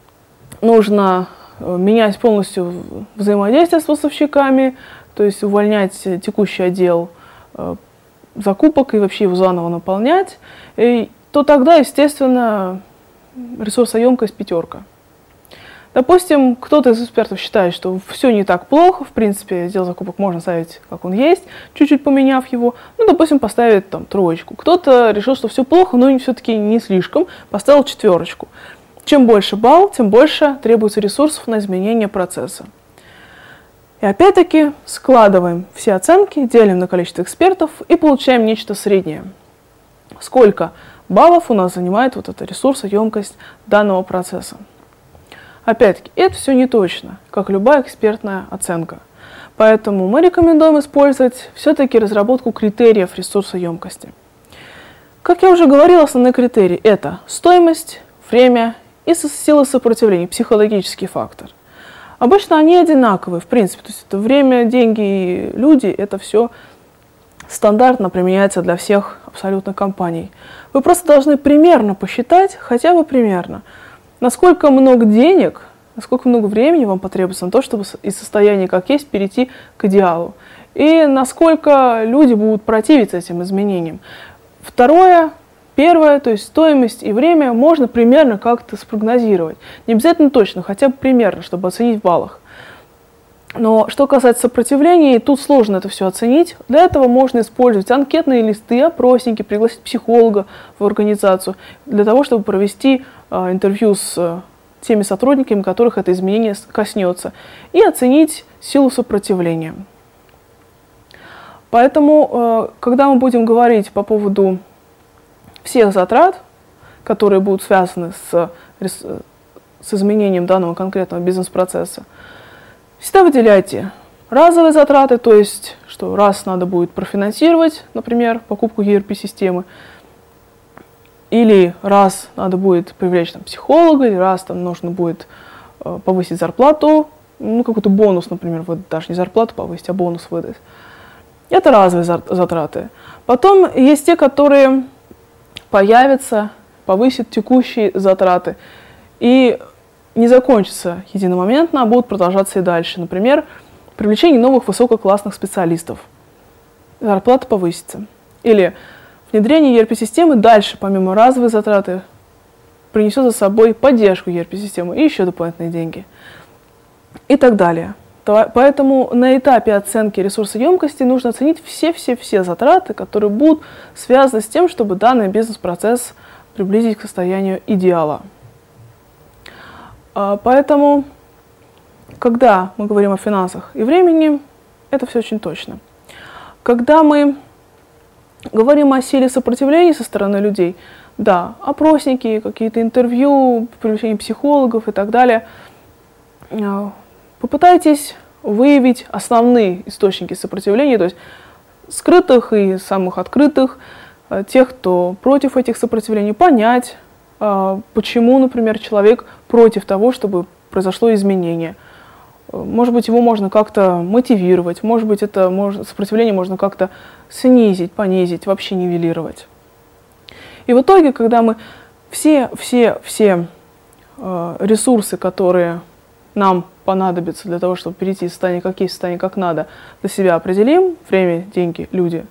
нужно менять полностью взаимодействие с поставщиками, то есть увольнять текущий отдел закупок и вообще его заново наполнять, и, то тогда, естественно, ресурсоемкость пятерка. Допустим, кто-то из экспертов считает, что все не так плохо, в принципе, отдел закупок можно ставить, как он есть, чуть-чуть поменяв его, ну, допустим, поставить там троечку. Кто-то решил, что все плохо, но все-таки не слишком, поставил четверочку. Чем больше балл, тем больше требуется ресурсов на изменение процесса. И опять-таки складываем все оценки, делим на количество экспертов и получаем нечто среднее. Сколько баллов у нас занимает вот эта ресурсоемкость данного процесса. Опять-таки, это все не точно, как любая экспертная оценка. Поэтому мы рекомендуем использовать все-таки разработку критериев ресурсоемкости. Как я уже говорила, основные критерии – это стоимость, время и сила сопротивления, психологический фактор. Обычно они одинаковые, в принципе, то есть это время, деньги и люди – это все стандартно применяется для всех абсолютно компаний. Вы просто должны примерно посчитать, хотя бы примерно, насколько много денег, насколько много времени вам потребуется на то, чтобы из состояния как есть перейти к идеалу. И насколько люди будут противиться этим изменениям. Второе, первое, то есть стоимость и время можно примерно как-то спрогнозировать. Не обязательно точно, хотя бы примерно, чтобы оценить в баллах. Но что касается сопротивления, тут сложно это все оценить. Для этого можно использовать анкетные листы, опросники, пригласить психолога в организацию, для того, чтобы провести э, интервью с э, теми сотрудниками, которых это изменение коснется, и оценить силу сопротивления. Поэтому, э, когда мы будем говорить по поводу всех затрат, которые будут связаны с, с изменением данного конкретного бизнес-процесса, всегда выделяйте разовые затраты, то есть, что раз надо будет профинансировать, например, покупку и эр пи-системы, или раз надо будет привлечь там, психолога, или раз там нужно будет э, повысить зарплату, ну, какой-то бонус, например, выдать, даже не зарплату повысить, а бонус выдать. Это разовые затраты. Потом есть те, которые появятся повысит текущие затраты. И не закончится единомоментно, а будут продолжаться и дальше. Например, привлечение новых высококлассных специалистов. Зарплата повысится. Или внедрение и эр пи-системы дальше, помимо разовой затраты, принесет за собой поддержку и эр пи-системы и еще дополнительные деньги. И так далее. Поэтому на этапе оценки ресурсоемкости нужно оценить все-все-все затраты, которые будут связаны с тем, чтобы данный бизнес-процесс приблизить к состоянию идеала. Поэтому, когда мы говорим о финансах и времени, это все очень точно. Когда мы говорим о силе сопротивления со стороны людей, да, опросники, какие-то интервью, привлечение психологов и так далее, попытайтесь выявить основные источники сопротивления, то есть скрытых и самых открытых, тех, кто против этих сопротивлений, понять, почему, например, человек против того, чтобы произошло изменение. Может быть, его можно как-то мотивировать, может быть, это можно, сопротивление можно как-то снизить, понизить, вообще нивелировать. И в итоге, когда мы все, все, все э, ресурсы, которые нам понадобятся для того, чтобы перейти из состояния как есть в состояние как надо, для себя определим, время, деньги, люди,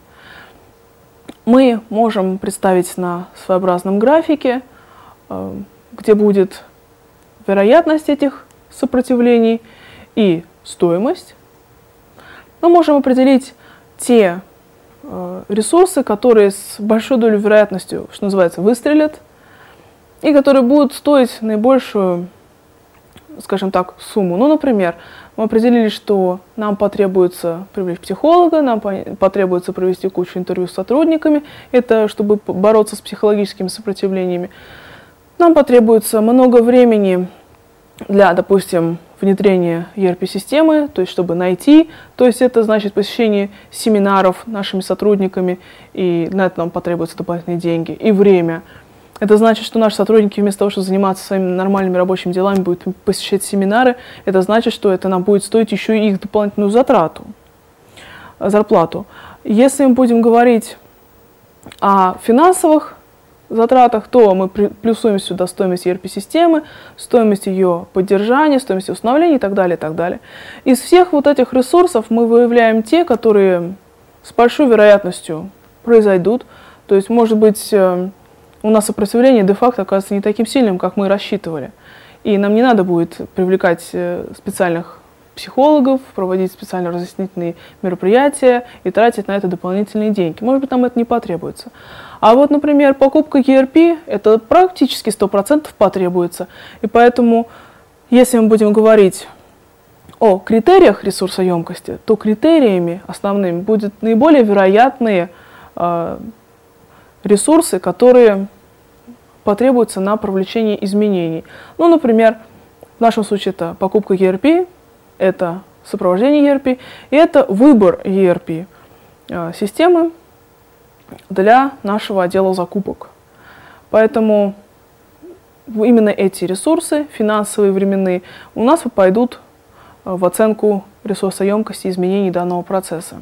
мы можем представить на своеобразном графике, э, где будет вероятность этих сопротивлений и стоимость. Мы можем определить те э, ресурсы, которые с большой долей вероятностью, что называется, выстрелят, и которые будут стоить наибольшую, скажем так, сумму. Ну, например, мы определили, что нам потребуется привлечь психолога, нам потребуется провести кучу интервью с сотрудниками, это чтобы бороться с психологическими сопротивлениями. Нам потребуется много времени для, допустим, внедрения и эр пи-системы, то есть чтобы найти, то есть это значит посещение семинаров нашими сотрудниками, и на это нам потребуются дополнительные деньги, и время. Это значит, что наши сотрудники вместо того, чтобы заниматься своими нормальными рабочими делами, будут посещать семинары, это значит, что это нам будет стоить еще и их дополнительную затрату, зарплату. Если мы будем говорить о финансовых затратах, то мы плюсуем сюда стоимость и эр пи-системы, стоимость ее поддержания, стоимость установления и так далее, и так далее. Из всех вот этих ресурсов мы выявляем те, которые с большой вероятностью произойдут. То есть, может быть, у нас сопротивление де-факто оказывается не таким сильным, как мы рассчитывали. И нам не надо будет привлекать специальных психологов, проводить специально разъяснительные мероприятия и тратить на это дополнительные деньги. Может быть, нам это не потребуется. А вот, например, покупка и эр пи, это практически сто процентов потребуется. И поэтому, если мы будем говорить о критериях ресурсоемкости, то критериями основными будут наиболее вероятные э, ресурсы, которые потребуются на привлечение изменений. Ну, например, в нашем случае это покупка и эр пи, это сопровождение и эр пи, и это выбор и эр пи э, системы для нашего отдела закупок. Поэтому именно эти ресурсы, финансовые, временные, у нас пойдут в оценку ресурсоемкости изменений данного процесса.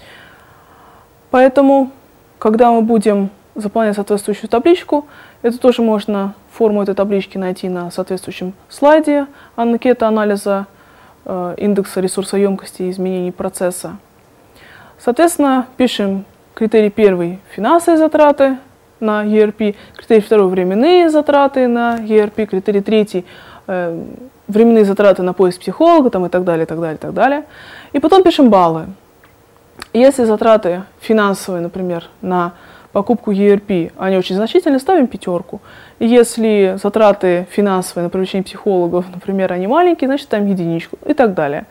Поэтому, когда мы будем заполнять соответствующую табличку, это тоже можно форму этой таблички найти на соответствующем слайде анкета анализа э, индекса ресурсоемкости и изменений процесса. Соответственно, пишем критерий первый – финансовые затраты на и эр пи, критерий второй – временные затраты на и эр пи, критерий третий э, – временные затраты на поиск психолога там, и так далее, и так далее, и так далее. И потом пишем баллы. Если затраты финансовые, например, на покупку и эр пи, они очень значительные, ставим пятерку. И если затраты финансовые на привлечение психологов, например, они маленькие, значит ставим единичку и так далее.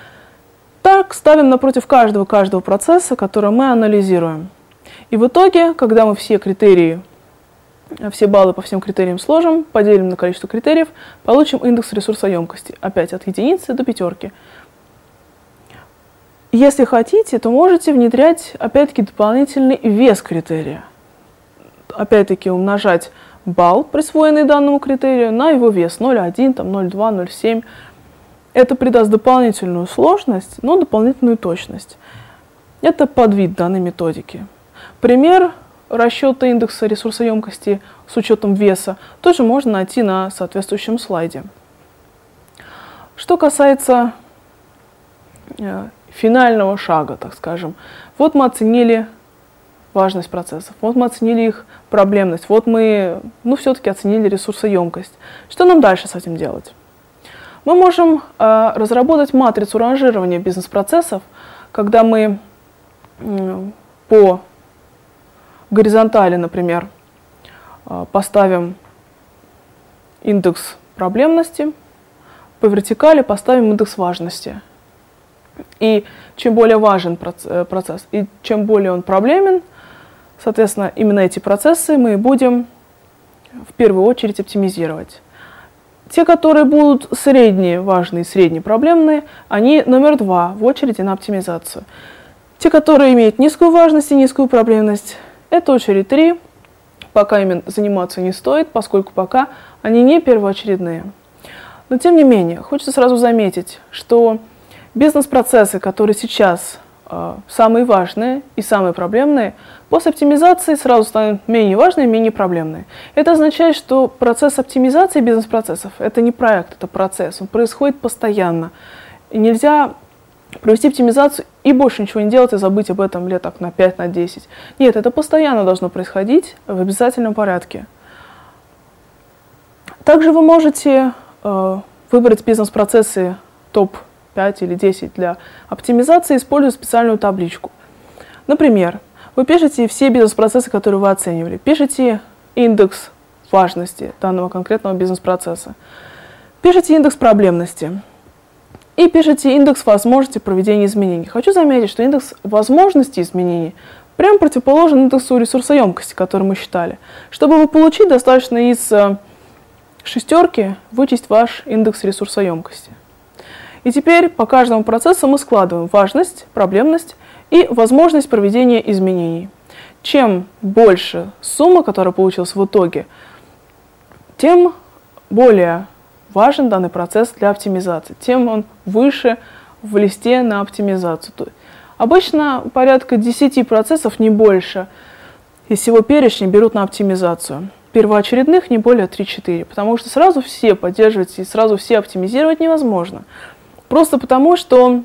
Так ставим напротив каждого каждого процесса, который мы анализируем. И в итоге, когда мы все критерии, все баллы по всем критериям сложим, поделим на количество критериев, получим индекс ресурсоемкости. Опять от единицы до пятерки. Если хотите, то можете внедрять, опять-таки, дополнительный вес критерия. Опять-таки, умножать балл, присвоенный данному критерию, на его вес ноль целых одна десятая, ноль целых два, ноль целых семь. Это придаст дополнительную сложность, но дополнительную точность. Это подвид данной методики. Пример расчета индекса ресурсоемкости с учетом веса тоже можно найти на соответствующем слайде. Что касается э, финального шага, так скажем, вот мы оценили важность процессов, вот мы оценили их проблемность, вот мы, ну, все-таки оценили ресурсоемкость. Что нам дальше с этим делать? Мы можем э, разработать матрицу ранжирования бизнес-процессов, когда мы э, по горизонтали, например, э, поставим индекс проблемности, по вертикали поставим индекс важности. И чем более важен процесс, и чем более он проблемен, соответственно, именно эти процессы мы будем в первую очередь оптимизировать. Те, которые будут средние важные, средне проблемные, они номер два в очереди на оптимизацию. Те, которые имеют низкую важность и низкую проблемность, это очередь три. Пока ими заниматься не стоит, поскольку пока они не первоочередные. Но тем не менее, хочется сразу заметить, что бизнес-процессы, которые сейчас э, самые важные и самые проблемные, после оптимизации сразу станут менее важные и менее проблемные. Это означает, что процесс оптимизации бизнес-процессов – это не проект, это процесс, он происходит постоянно. И нельзя провести оптимизацию и больше ничего не делать и забыть об этом лет так, на пять, на десять. Нет, это постоянно должно происходить в обязательном порядке. Также вы можете э, выбрать бизнес-процессы топ пять или десять для оптимизации, используя специальную табличку. Например, вы пишете все бизнес-процессы, которые вы оценивали. Пишите индекс важности данного конкретного бизнес-процесса. Пишите индекс проблемности. И пишите индекс возможности проведения изменений. Хочу заметить, что индекс возможности изменений прямо противоположен индексу ресурсоемкости, который мы считали. Чтобы его получить, достаточно из шестерки вычесть ваш индекс ресурсоемкости. И теперь по каждому процессу мы складываем важность, проблемность и возможность проведения изменений. Чем больше сумма, которая получилась в итоге, тем более важен данный процесс для оптимизации, тем он выше в листе на оптимизацию. Обычно порядка десяти процессов, не больше, из всего перечня берут на оптимизацию. Первоочередных не более три-четыре, потому что сразу все поддерживать и сразу все оптимизировать невозможно. Просто потому, что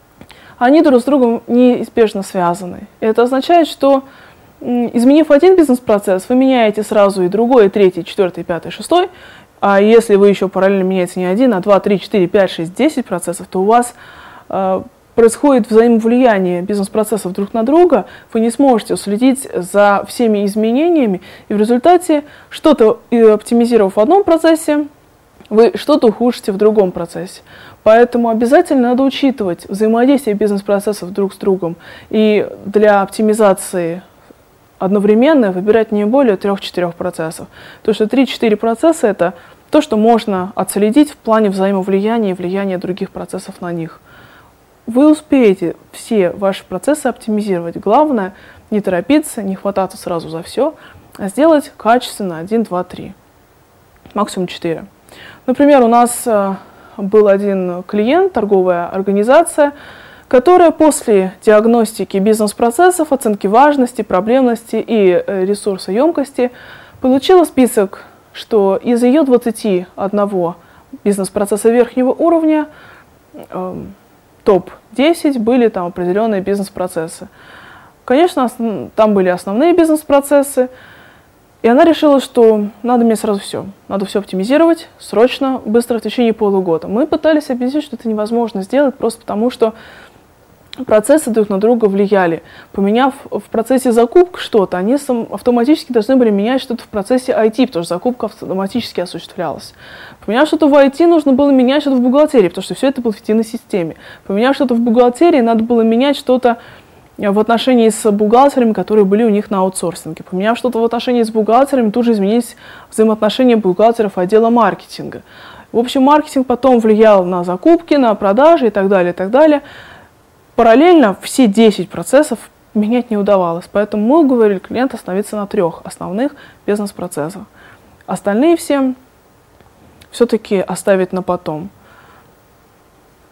они друг с другом неизбежно связаны. И это означает, что изменив один бизнес-процесс, вы меняете сразу и другой, и третий, и четвертый, и пятый, и шестой. А если вы еще параллельно меняете не один, а два, три, четыре, пять, шесть, десять процессов, то у вас э, происходит взаимовлияние бизнес-процессов друг на друга, вы не сможете следить за всеми изменениями, и в результате, что-то оптимизировав в одном процессе, вы что-то ухудшите в другом процессе. Поэтому обязательно надо учитывать взаимодействие бизнес-процессов друг с другом. И для оптимизации одновременно выбирать не более трех-четырех процессов. Потому что три-четыре процесса – это то, что можно отследить в плане взаимовлияния и влияния других процессов на них. Вы успеете все ваши процессы оптимизировать. Главное – не торопиться, не хвататься сразу за все, а сделать качественно один, два, три, максимум четыре. Например, у нас был один клиент, торговая организация, которая после диагностики бизнес-процессов, оценки важности, проблемности и ресурсоемкости получила список, что из ее двадцати одного бизнес-процесса верхнего уровня э, топ десять были там определенные бизнес-процессы. Конечно, там были основные бизнес-процессы, и она решила, что надо мне сразу все. Надо все оптимизировать, срочно, быстро, в течение полугода. Мы пытались объяснить, что это невозможно сделать, просто потому что процессы друг на друга влияли. Поменяв в процессе закупок что-то, они автоматически должны были менять что-то в процессе ай ти, потому что закупка автоматически осуществлялась. Поменяв что-то в ай ти, нужно было менять что-то в бухгалтерии, потому что все это было в единой системе. Поменяв что-то в бухгалтерии, надо было менять что-то в отношении с бухгалтерами, которые были у них на аутсорсинге. Поменяв что-то в отношении с бухгалтерами, тут же изменились взаимоотношения бухгалтеров отдела маркетинга. В общем, маркетинг потом влиял на закупки, на продажи и так далее, и так далее. Параллельно все десять процессов менять не удавалось, поэтому мы уговорили клиента остановиться на трех основных бизнес-процессах. Остальные все все-таки оставить на потом.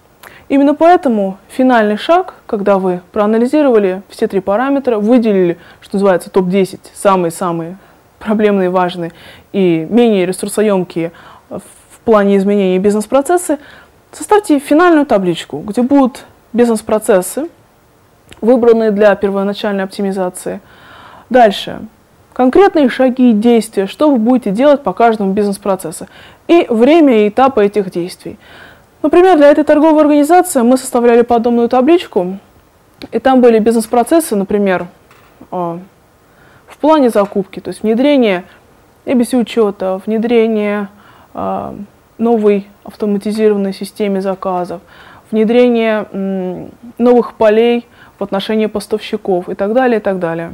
Именно поэтому финальный шаг, когда вы проанализировали все три параметра, выделили, что называется, топ десять, самые-самые проблемные, важные и менее ресурсоемкие в плане изменения бизнес-процессы, составьте финальную табличку, где будут бизнес-процессы, выбранные для первоначальной оптимизации. Дальше. Конкретные шаги и действия, что вы будете делать по каждому бизнес-процессу. И время и этапы этих действий. Например, для этой торговой организации мы составляли подобную табличку, и там были бизнес-процессы, например, в плане закупки, то есть внедрение и без учета, внедрение новой автоматизированной системе заказов, внедрение новых полей в отношении поставщиков и так далее, и так далее.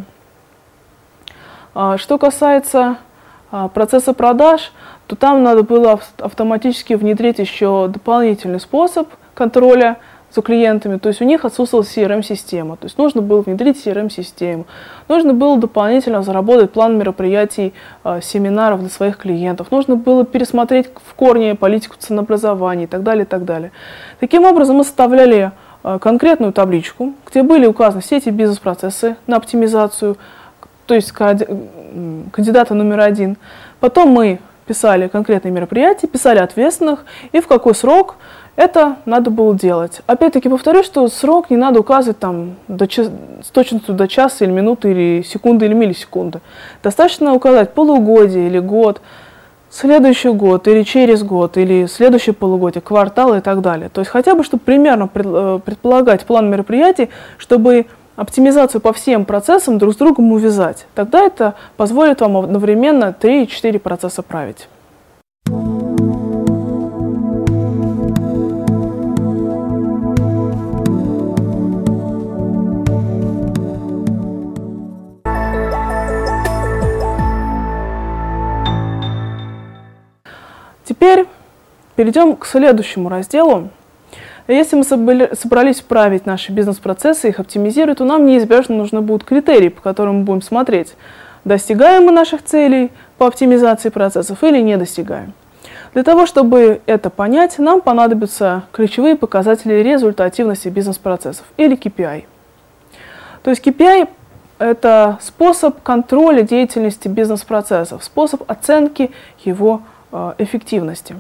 Что касается процесса продаж, то там надо было автоматически внедрить еще дополнительный способ контроля за клиентами, то есть у них отсутствовала си эр эм-система, то есть нужно было внедрить си эр эм-систему, нужно было дополнительно заработать план мероприятий, семинаров для своих клиентов, нужно было пересмотреть в корне политику ценообразования и так далее, и так далее. Таким образом, мы составляли конкретную табличку, где были указаны все эти бизнес-процессы на оптимизацию, то есть кандидата номер один. Потом мы писали конкретные мероприятия, писали ответственных и в какой срок это надо было делать. Опять-таки повторю, что срок не надо указывать там до час, с точностью до часа или минуты, или секунды, или миллисекунды. Достаточно указать полугодие или год, следующий год, или через год, или следующее полугодие, квартал и так далее. То есть хотя бы, чтобы примерно предполагать план мероприятий, чтобы оптимизацию по всем процессам друг с другом увязать. Тогда это позволит вам одновременно три-четыре процесса править. Теперь перейдем к следующему разделу. Если мы собрались править наши бизнес-процессы, их оптимизировать, то нам неизбежно нужны будут критерии, по которым мы будем смотреть, достигаем мы наших целей по оптимизации процессов или не достигаем. Для того, чтобы это понять, нам понадобятся ключевые показатели результативности бизнес-процессов или кей пи ай. То есть кей пи ай – это способ контроля деятельности бизнес-процессов, способ оценки его э, эффективности.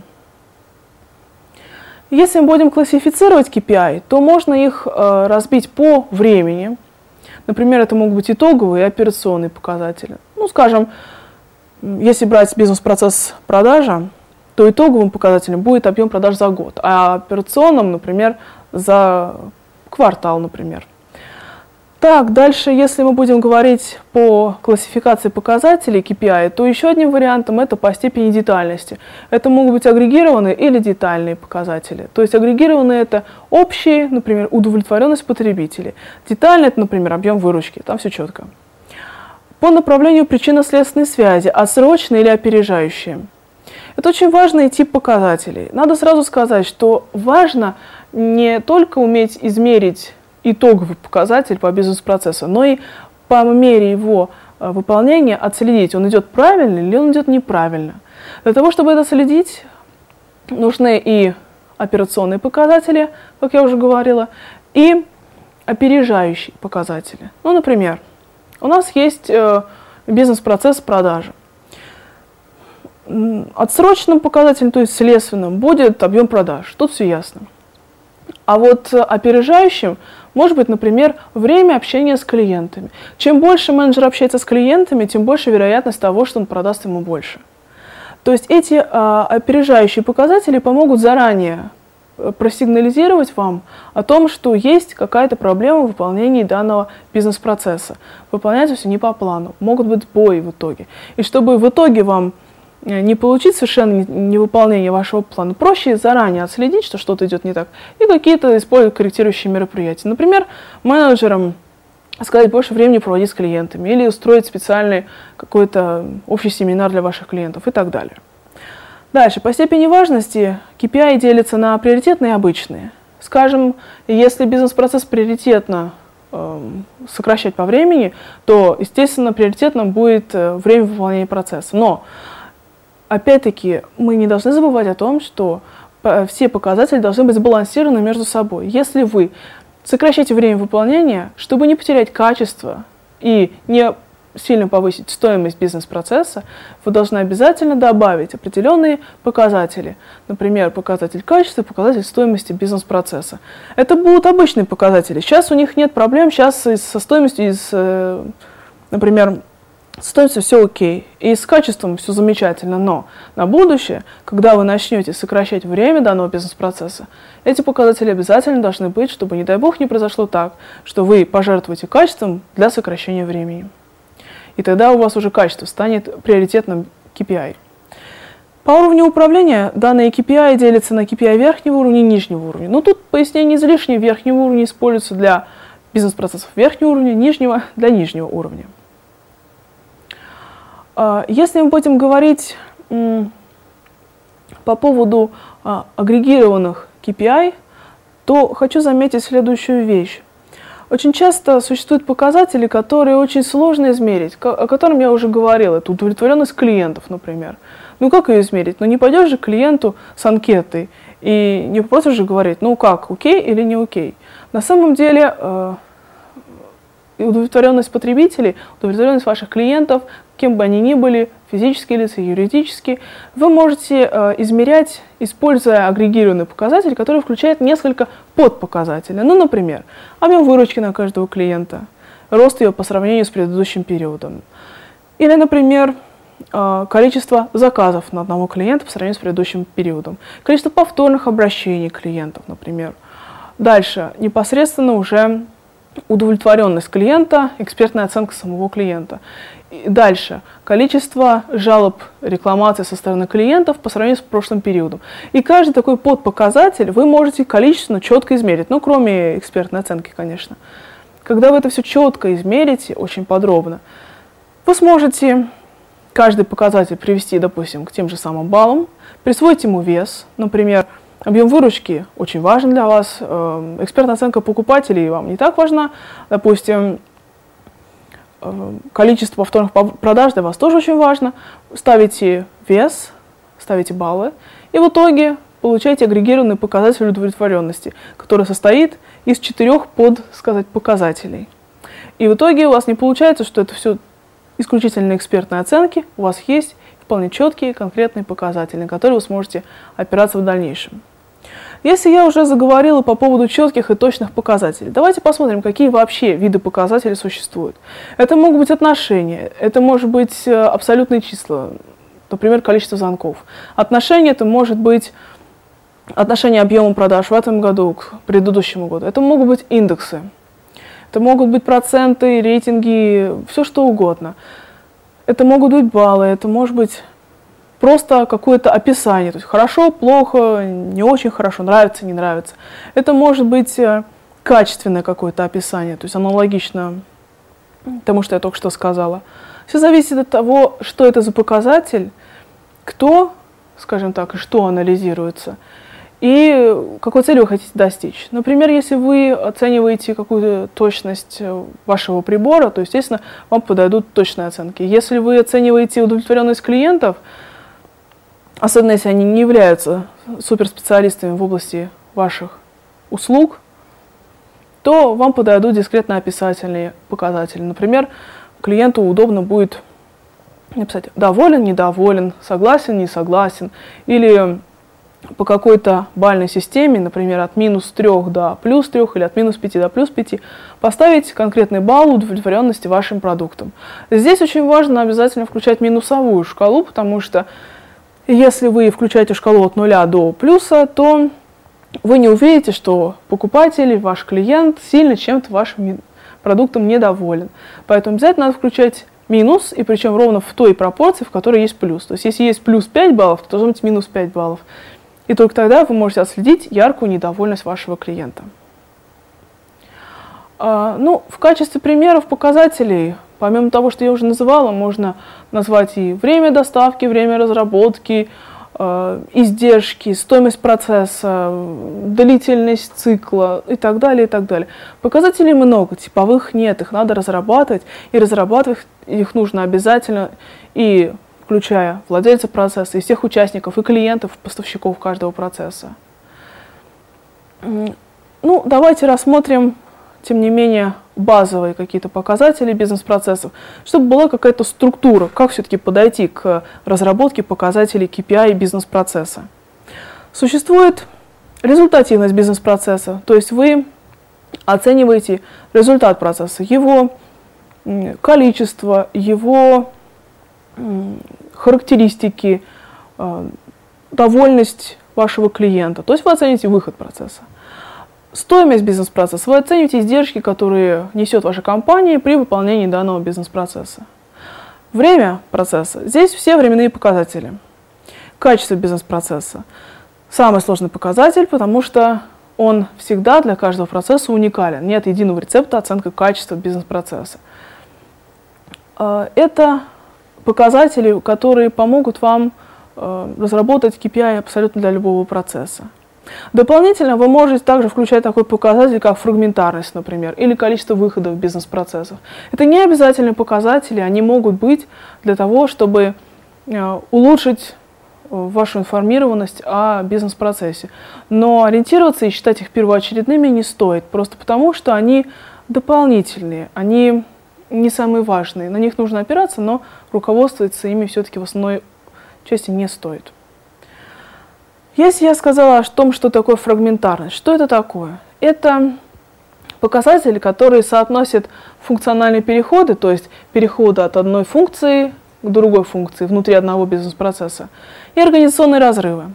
Если мы будем классифицировать кей пи ай, то можно их э, разбить по времени. Например, это могут быть итоговые и операционные показатели. Ну, скажем, если брать бизнес-процесс продажа, то итоговым показателем будет объем продаж за год, а операционным, например, за квартал, например. Так, дальше, если мы будем говорить по классификации показателей кей пи ай, то еще одним вариантом это по степени детальности. Это могут быть агрегированные или детальные показатели. То есть агрегированные это общие, например, удовлетворенность потребителей. Детальные это, например, объем выручки, там все четко. По направлению причинно-следственной связи, отсрочные или опережающие. Это очень важный тип показателей. Надо сразу сказать, что важно не только уметь измерить итоговый показатель по бизнес-процессу, но и по мере его выполнения отследить, он идет правильно или он идет неправильно. Для того, чтобы это следить, нужны и операционные показатели, как я уже говорила, и опережающие показатели. Ну, например, у нас есть бизнес-процесс продажи. Отсроченным показателем, то есть следственным, будет объем продаж. Тут все ясно. А вот опережающим может быть, например, время общения с клиентами. Чем больше менеджер общается с клиентами, тем больше вероятность того, что он продаст ему больше. То есть эти а, опережающие показатели помогут заранее просигнализировать вам о том, что есть какая-то проблема в выполнении данного бизнес-процесса. Выполняется все не по плану, могут быть сбои в итоге. И чтобы в итоге вам не получить совершенно невыполнение вашего плана, проще заранее отследить, что что-то идет не так, и какие-то использовать корректирующие мероприятия. Например, менеджерам сказать больше времени проводить с клиентами или устроить специальный какой-то общий семинар для ваших клиентов и так далее. Дальше, по степени важности кей пи ай делится на приоритетные и обычные. Скажем, если бизнес-процесс приоритетно э, сокращать по времени, то, естественно, приоритетным будет э, время выполнения процесса. Но опять-таки, мы не должны забывать о том, что все показатели должны быть сбалансированы между собой. Если вы сокращаете время выполнения, чтобы не потерять качество и не сильно повысить стоимость бизнес-процесса, вы должны обязательно добавить определенные показатели. Например, показатель качества, показатель стоимости бизнес-процесса. Это будут обычные показатели. Сейчас у них нет проблем, сейчас со стоимостью, с, например, с стоимостью все окей, и с качеством все замечательно, но на будущее, когда вы начнете сокращать время данного бизнес-процесса, эти показатели обязательно должны быть, чтобы, не дай бог, не произошло так, что вы пожертвуете качеством для сокращения времени. И тогда у вас уже качество станет приоритетным кей пи ай. По уровню управления данные кей пи ай делятся на кей пи ай верхнего уровня и нижнего уровня. Но тут пояснение излишнее. Верхнего уровня используется для бизнес-процессов верхнего уровня, нижнего для нижнего уровня. Если мы будем говорить по поводу агрегированных кей пи ай, то хочу заметить следующую вещь. Очень часто существуют показатели, которые очень сложно измерить, о котором я уже говорила. Это удовлетворенность клиентов, например. Ну как ее измерить? Ну не пойдешь же к клиенту с анкетой и не попросишь же говорить, ну как, окей или не окей. На самом деле э, удовлетворенность потребителей, удовлетворенность ваших клиентов, кем бы они ни были, физические лица, юридические, вы можете э, измерять, используя агрегированный показатель, который включает несколько подпоказателей. Ну, например, объем выручки на каждого клиента, рост ее по сравнению с предыдущим периодом. Или, например, э, количество заказов на одного клиента по сравнению с предыдущим периодом, количество повторных обращений клиентов, например. Дальше, непосредственно уже удовлетворенность клиента, экспертная оценка самого клиента. И дальше, количество жалоб, рекламаций со стороны клиентов по сравнению с прошлым периодом. И каждый такой подпоказатель вы можете количественно четко измерить, ну, кроме экспертной оценки, конечно. Когда вы это все четко измерите, очень подробно, вы сможете каждый показатель привести, допустим, к тем же самым баллам, присвоить ему вес, например, объем выручки очень важен для вас, экспертная оценка покупателей вам не так важна, допустим, количество повторных продаж для вас тоже очень важно. Ставите вес, ставите баллы, и в итоге получаете агрегированный показатель удовлетворенности, который состоит из четырех под, сказать, показателей. И в итоге у вас не получается, что это все исключительно экспертные оценки, у вас есть вполне четкие, конкретные показатели, на которые вы сможете опираться в дальнейшем. Если я уже заговорила по поводу четких и точных показателей, давайте посмотрим, какие вообще виды показателей существуют. Это могут быть отношения, это может быть абсолютные числа, например, количество звонков. Отношения — это может быть отношение объема продаж в этом году к предыдущему году. Это могут быть индексы, это могут быть проценты, рейтинги, все что угодно. Это могут быть баллы, это может быть просто какое-то описание, то есть хорошо, плохо, не очень хорошо, нравится, не нравится. Это может быть качественное какое-то описание, то есть аналогично тому, что я только что сказала. Все зависит от того, что это за показатель, кто, скажем так, и что анализируется, и какой цели вы хотите достичь. Например, если вы оцениваете какую-то точность вашего прибора, то, естественно, вам подойдут точные оценки. Если вы оцениваете удовлетворенность клиентов, особенно если они не являются суперспециалистами в области ваших услуг, то вам подойдут дискретно-описательные показатели. Например, клиенту удобно будет написать «доволен», «недоволен», «согласен», «не согласен», или по какой-то бальной системе, например, от минус трех до плюс трех или от минус пяти до плюс пяти, поставить конкретный балл удовлетворенности вашим продуктом. Здесь очень важно обязательно включать минусовую шкалу, потому что если вы включаете шкалу от нуля до плюса, то вы не увидите, что покупатель, ваш клиент сильно чем-то вашим продуктом недоволен. Поэтому обязательно надо включать минус, и причем ровно в той пропорции, в которой есть плюс. То есть если есть плюс пять баллов, то должно быть минус пять баллов. И только тогда вы можете отследить яркую недовольность вашего клиента. А, ну, в качестве примеров показателей, помимо того, что я уже называла, можно назвать и время доставки, время разработки, э, издержки, стоимость процесса, длительность цикла и так далее, и так далее. Показателей много, типовых нет, их надо разрабатывать, и разрабатывать их нужно обязательно и включая владельца процесса и всех участников, и клиентов, поставщиков каждого процесса. Ну, давайте рассмотрим, тем не менее, базовые какие-то показатели бизнес-процессов, чтобы была какая-то структура, как все-таки подойти к разработке показателей кей пи ай бизнес-процесса. Существует результативность бизнес-процесса, то есть вы оцениваете результат процесса, его количество, его характеристики, довольность вашего клиента, то есть вы оцените выход процесса. Стоимость бизнес-процесса. Вы оцениваете издержки, которые несет ваша компания при выполнении данного бизнес-процесса. Время процесса. Здесь все временные показатели. Качество бизнес-процесса. Самый сложный показатель, потому что он всегда для каждого процесса уникален. Нет единого рецепта оценки качества бизнес-процесса. Это показатели, которые помогут вам разработать кей пи ай абсолютно для любого процесса. Дополнительно вы можете также включать такой показатель, как фрагментарность, например, или количество выходов бизнес-процессов. Это не обязательные показатели, они могут быть для того, чтобы улучшить вашу информированность о бизнес-процессе. Но ориентироваться и считать их первоочередными не стоит, просто потому что они дополнительные, они не самые важные. На них нужно опираться, но руководствоваться ими все-таки в основной части не стоит. Если я сказала о том, что такое фрагментарность, что это такое? Это показатели, которые соотносят функциональные переходы, то есть переходы от одной функции к другой функции внутри одного бизнес-процесса, и организационные разрывы.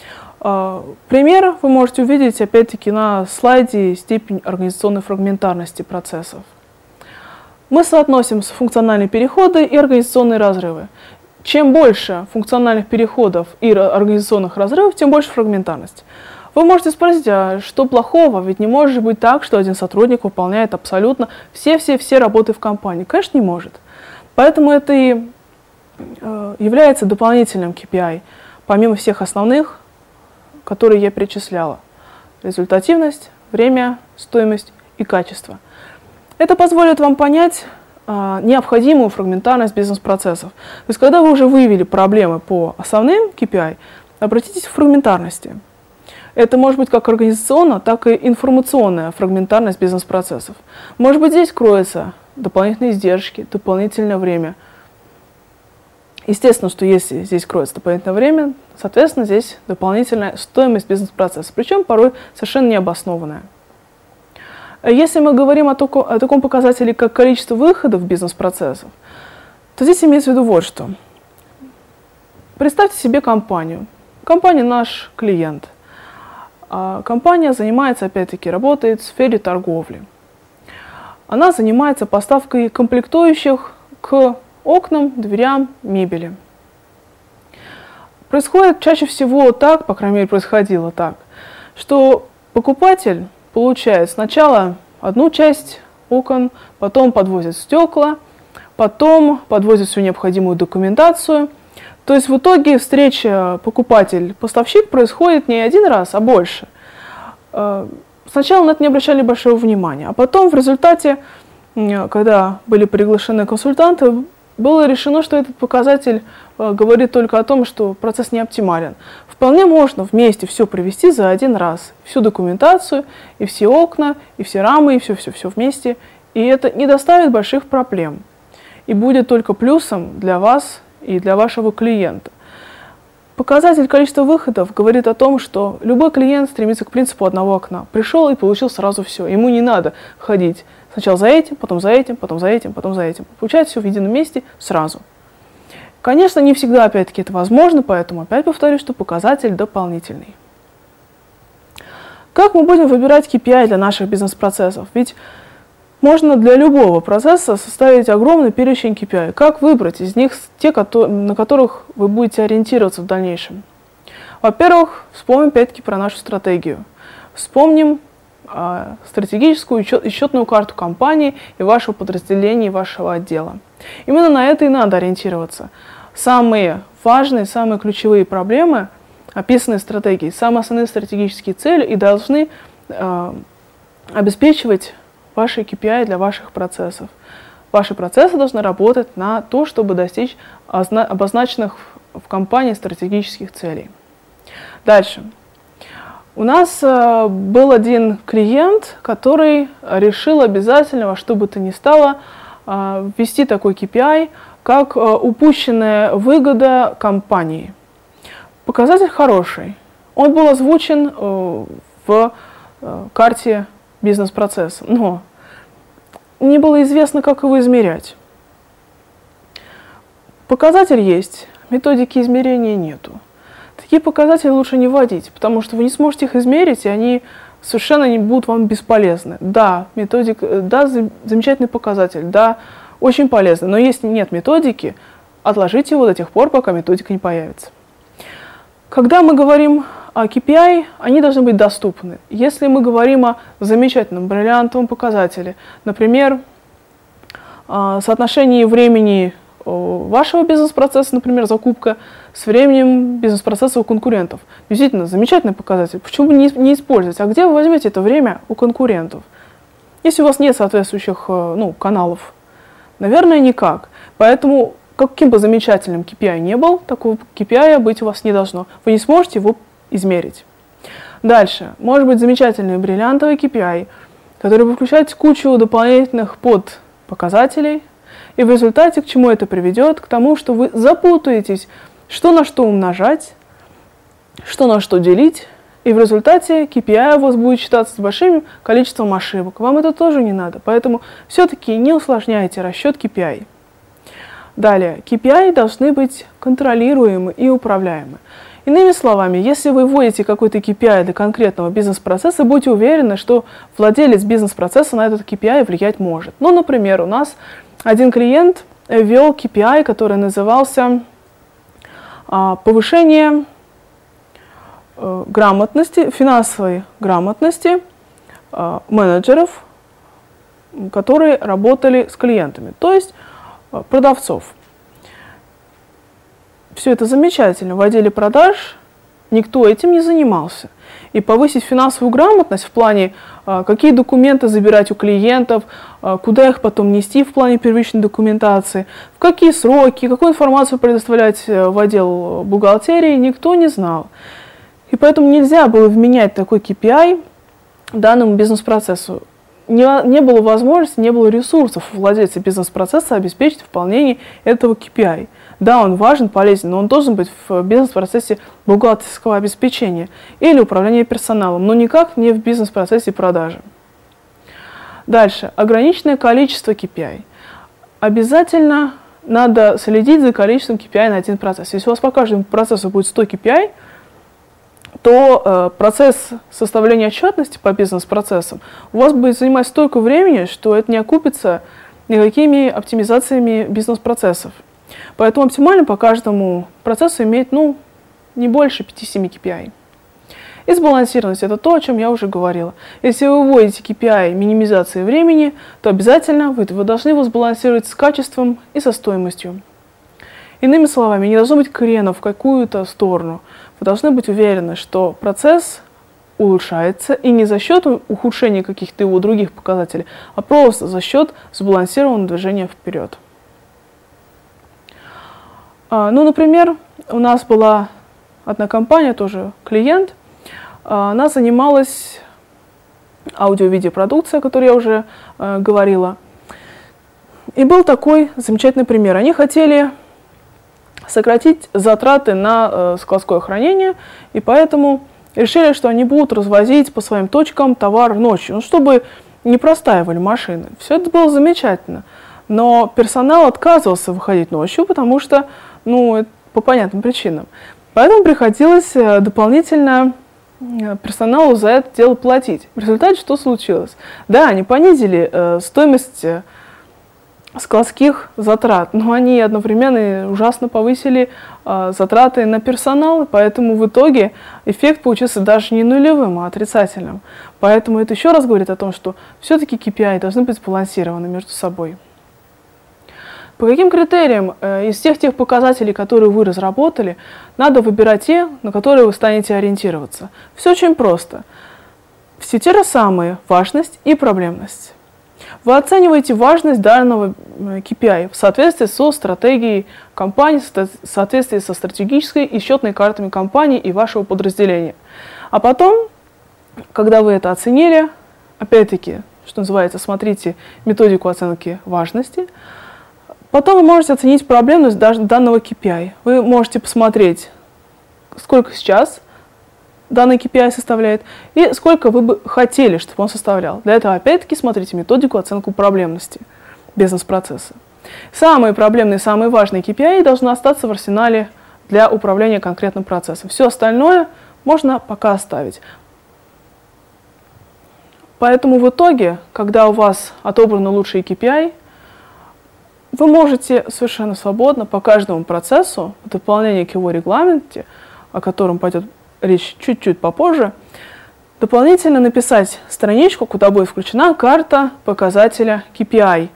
Пример вы можете увидеть опять-таки на слайде степень организационной фрагментарности процессов. Мы соотносим функциональные переходы и организационные разрывы. Чем больше функциональных переходов и организационных разрывов, тем больше фрагментарность. Вы можете спросить, а что плохого? Ведь не может быть так, что один сотрудник выполняет абсолютно все-все-все работы в компании. Конечно, не может. Поэтому это и э, является дополнительным кей пи ай, помимо всех основных, которые я перечисляла. Результативность, время, стоимость и качество. Это позволит вам понять необходимую фрагментарность бизнес-процессов. То есть, когда вы уже выявили проблемы по основным кей пи ай, обратитесь к фрагментарности. Это может быть как организационная, так и информационная фрагментарность бизнес-процессов. Может быть, здесь кроются дополнительные издержки, дополнительное время. Естественно, что если здесь кроется дополнительное время, соответственно, здесь дополнительная стоимость бизнес-процесса, причем порой совершенно необоснованная. Если мы говорим о, току, о таком показателе, как количество выходов бизнес-процессов, то здесь имеется в виду вот что. Представьте себе компанию. Компания наш клиент. А компания занимается, опять-таки, работает в сфере торговли. Она занимается поставкой комплектующих к окнам, дверям, мебели. Происходит чаще всего так, по крайней мере, происходило так, что покупатель получает сначала одну часть окон, потом подвозит стекла, потом подвозит всю необходимую документацию. То есть в итоге встреча покупатель-поставщик происходит не один раз, а больше. Сначала на это не обращали большого внимания, а потом в результате, когда были приглашены консультанты, было решено, что этот показатель говорит только о том, что процесс не оптимален. Вполне можно вместе все провести за один раз. Всю документацию, и все окна, и все рамы, и все-все-все вместе. И это не доставит больших проблем. И будет только плюсом для вас и для вашего клиента. Показатель количества выходов говорит о том, что любой клиент стремится к принципу одного окна. Пришел и получил сразу все. Ему не надо ходить сначала за этим, потом за этим, потом за этим, потом за этим. Получать все в едином месте сразу. Конечно, не всегда, опять-таки, это возможно, поэтому опять повторюсь, что показатель дополнительный. Как мы будем выбирать кей пи ай для наших бизнес-процессов? Ведь можно для любого процесса составить огромный перечень кей пи ай. Как выбрать из них те, на которых вы будете ориентироваться в дальнейшем? Во-первых, вспомним опять-таки про нашу стратегию. Вспомним э, стратегическую и счетную карту компании и вашего подразделения, и вашего отдела. Именно на это и надо ориентироваться. Самые важные, самые ключевые проблемы, описанные в стратегии, самые основные стратегические цели и должны, э, обеспечивать ваши кей пи ай для ваших процессов. Ваши процессы должны работать на то, чтобы достичь обозначенных в компании стратегических целей. Дальше. У нас э, был один клиент, который решил обязательно во что бы то ни стало э, ввести такой кей пи ай, как э, упущенная выгода компании. Показатель хороший. Он был озвучен э, в э, карте бизнес-процесса, но не было известно, как его измерять. Показатель есть, методики измерения нету. Такие показатели лучше не вводить, потому что вы не сможете их измерить, и они совершенно не будут вам бесполезны. Да, методик, да, замечательный показатель, да, очень полезный, но если нет методики, отложите его до тех пор, пока методика не появится. Когда мы говорим о кей пи ай, они должны быть доступны. Если мы говорим о замечательном, бриллиантовом показателе, например, соотношении времени вашего бизнес-процесса, например, закупка, с временем бизнес-процесса у конкурентов. Действительно, замечательный показатель. Почему бы не, не использовать? А где вы возьмете это время у конкурентов? Если у вас нет соответствующих ну, каналов, наверное, никак. Поэтому, каким бы замечательным кей пи ай не был, такого кей пи ай быть у вас не должно. Вы не сможете его измерить. Дальше. Может быть замечательный бриллиантовый кей пи ай, который будет включать кучу дополнительных подпоказателей, и в результате к чему это приведет? К тому, что вы запутаетесь, что на что умножать, что на что делить, и в результате кей пи ай у вас будет считаться с большим количеством ошибок. Вам это тоже не надо, поэтому все-таки не усложняйте расчет кей пи ай. Далее, кей пи ай должны быть контролируемы и управляемы. Иными словами, если вы вводите какой-то кей пи ай для конкретного бизнес-процесса, будьте уверены, что владелец бизнес-процесса на этот кей пи ай влиять может. Ну, например, у нас один клиент ввел кей пи ай, который назывался а, повышение а, грамотности, финансовой грамотности а, менеджеров, которые работали с клиентами, то есть а, продавцов. Все это замечательно. В отделе продаж никто этим не занимался. И повысить финансовую грамотность в плане, какие документы забирать у клиентов, куда их потом нести в плане первичной документации, в какие сроки, какую информацию предоставлять в отдел бухгалтерии, никто не знал. И поэтому нельзя было вменять такой кей пи ай данному бизнес-процессу. Не, не было возможности, не было ресурсов у владельца бизнес-процесса обеспечить выполнение этого кей пи ай. Да, он важен, полезен, но он должен быть в бизнес-процессе бухгалтерского обеспечения или управления персоналом, но никак не в бизнес-процессе продажи. Дальше. Ограниченное количество кей пи ай. Обязательно надо следить за количеством кей пи ай на один процесс. Если у вас по каждому процессу будет сто кей пи ай, то э, процесс составления отчетности по бизнес-процессам у вас будет занимать столько времени, что это не окупится никакими оптимизациями бизнес-процессов. Поэтому оптимально по каждому процессу иметь ну, не больше пяти-семи кей пи ай. И сбалансированность – это то, о чем я уже говорила. Если вы вводите кей пи ай минимизации времени, то обязательно вы, вы должны его сбалансировать с качеством и со стоимостью. Иными словами, не должно быть крена в какую-то сторону. Вы должны быть уверены, что процесс улучшается и не за счет ухудшения каких-то его других показателей, а просто за счет сбалансированного движения вперед. Ну, например, у нас была одна компания, тоже клиент, она занималась аудио-видеопродукцией, о которой я уже э, говорила. И был такой замечательный пример. Они хотели сократить затраты на э, складское хранение, и поэтому решили, что они будут развозить по своим точкам товар ночью, ну, чтобы не простаивали машины. Все это было замечательно. Но персонал отказывался выходить ночью, потому что, ну, по понятным причинам. Поэтому приходилось дополнительно персоналу за это дело платить. В результате что случилось? Да, они понизили э, стоимость э, складских затрат, но они одновременно ужасно повысили э, затраты на персонал, поэтому в итоге эффект получился даже не нулевым, а отрицательным. Поэтому это еще раз говорит о том, что все-таки кей пи ай должны быть сбалансированы между собой. По каким критериям э, из всех тех показателей, которые вы разработали, надо выбирать те, на которые вы станете ориентироваться? Все очень просто. Все те же самые: важность и проблемность. Вы оцениваете важность данного кей пи ай в соответствии со стратегией компании, в соответствии со стратегической и счетной картами компании и вашего подразделения. А потом, когда вы это оценили, опять-таки, что называется, смотрите методику оценки важности, потом вы можете оценить проблемность данного кей пи ай. Вы можете посмотреть, сколько сейчас данный кей пи ай составляет, и сколько вы бы хотели, чтобы он составлял. Для этого, опять-таки, смотрите методику оценку проблемности бизнес-процесса. Самые проблемные, самые важные кей пи ай должны остаться в арсенале для управления конкретным процессом. Все остальное можно пока оставить. Поэтому в итоге, когда у вас отобраны лучшие кей пи ай, вы можете совершенно свободно по каждому процессу, в дополнение к его регламенте, о котором пойдет речь чуть-чуть попозже, дополнительно написать страничку, куда будет включена карта показателя кей пи ай.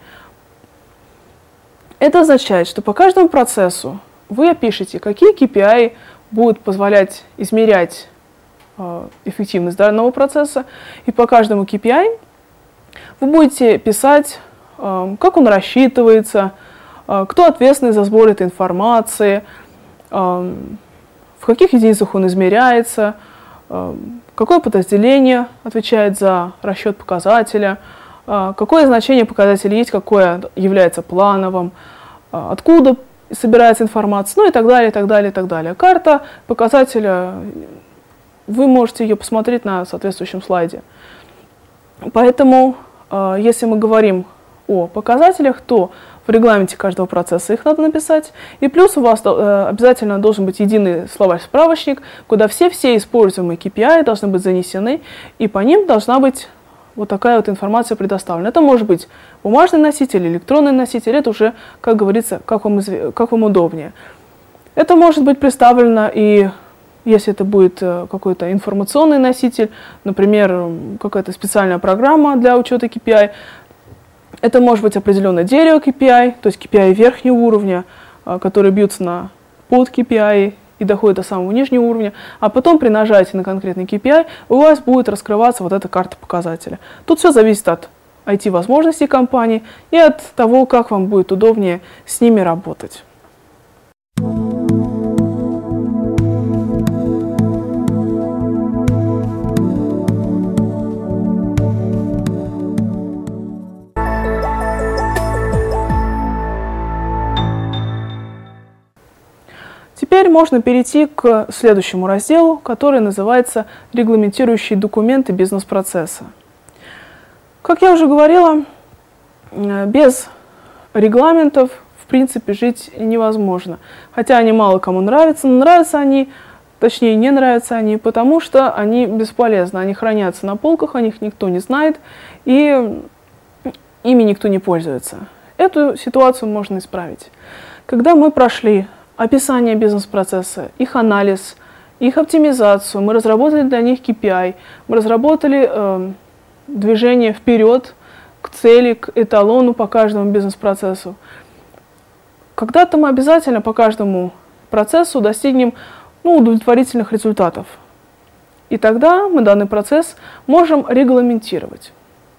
Это означает, что по каждому процессу вы опишете, какие кей пи ай будут позволять измерять э, эффективность данного процесса, и по каждому кей пи ай вы будете писать, э, как он рассчитывается, э, кто ответственный за сбор этой информации, э, в каких единицах он измеряется, какое подразделение отвечает за расчет показателя, какое значение показателя есть, какое является плановым, откуда собирается информация, ну и так далее, и так далее, и так далее. Карта показателя, вы можете ее посмотреть на соответствующем слайде. Поэтому, если мы говорим о показателях, то в регламенте каждого процесса их надо написать. И плюс у вас э, обязательно должен быть единый словарь-справочник, куда все-все используемые кей пи ай должны быть занесены, и по ним должна быть вот такая вот информация предоставлена. Это может быть бумажный носитель, электронный носитель, это уже, как говорится, как вам, как вам удобнее. Это может быть представлено и, если это будет какой-то информационный носитель, например, какая-то специальная программа для учета кей пи ай, это может быть определенное дерево кей пи ай, то есть кей пи ай верхнего уровня, которые бьются на под кей пи ай и доходят до самого нижнего уровня, а потом при нажатии на конкретный кей пи ай у вас будет раскрываться вот эта карта показателя. Тут все зависит от ай ти-возможностей компании и от того, как вам будет удобнее с ними работать. Теперь можно перейти к следующему разделу, который называется «Регламентирующие документы бизнес-процесса». Как я уже говорила, без регламентов в принципе жить невозможно. Хотя они мало кому нравятся, но нравятся они, точнее не нравятся они, потому что они бесполезны. Они хранятся на полках, о них никто не знает, и ими никто не пользуется. Эту ситуацию можно исправить. Когда мы прошли описание бизнес-процесса, их анализ, их оптимизацию, мы разработали для них кей пи ай, мы разработали э, движение вперед к цели, к эталону по каждому бизнес-процессу. Когда-то мы обязательно по каждому процессу достигнем ну, удовлетворительных результатов. И тогда мы данный процесс можем регламентировать.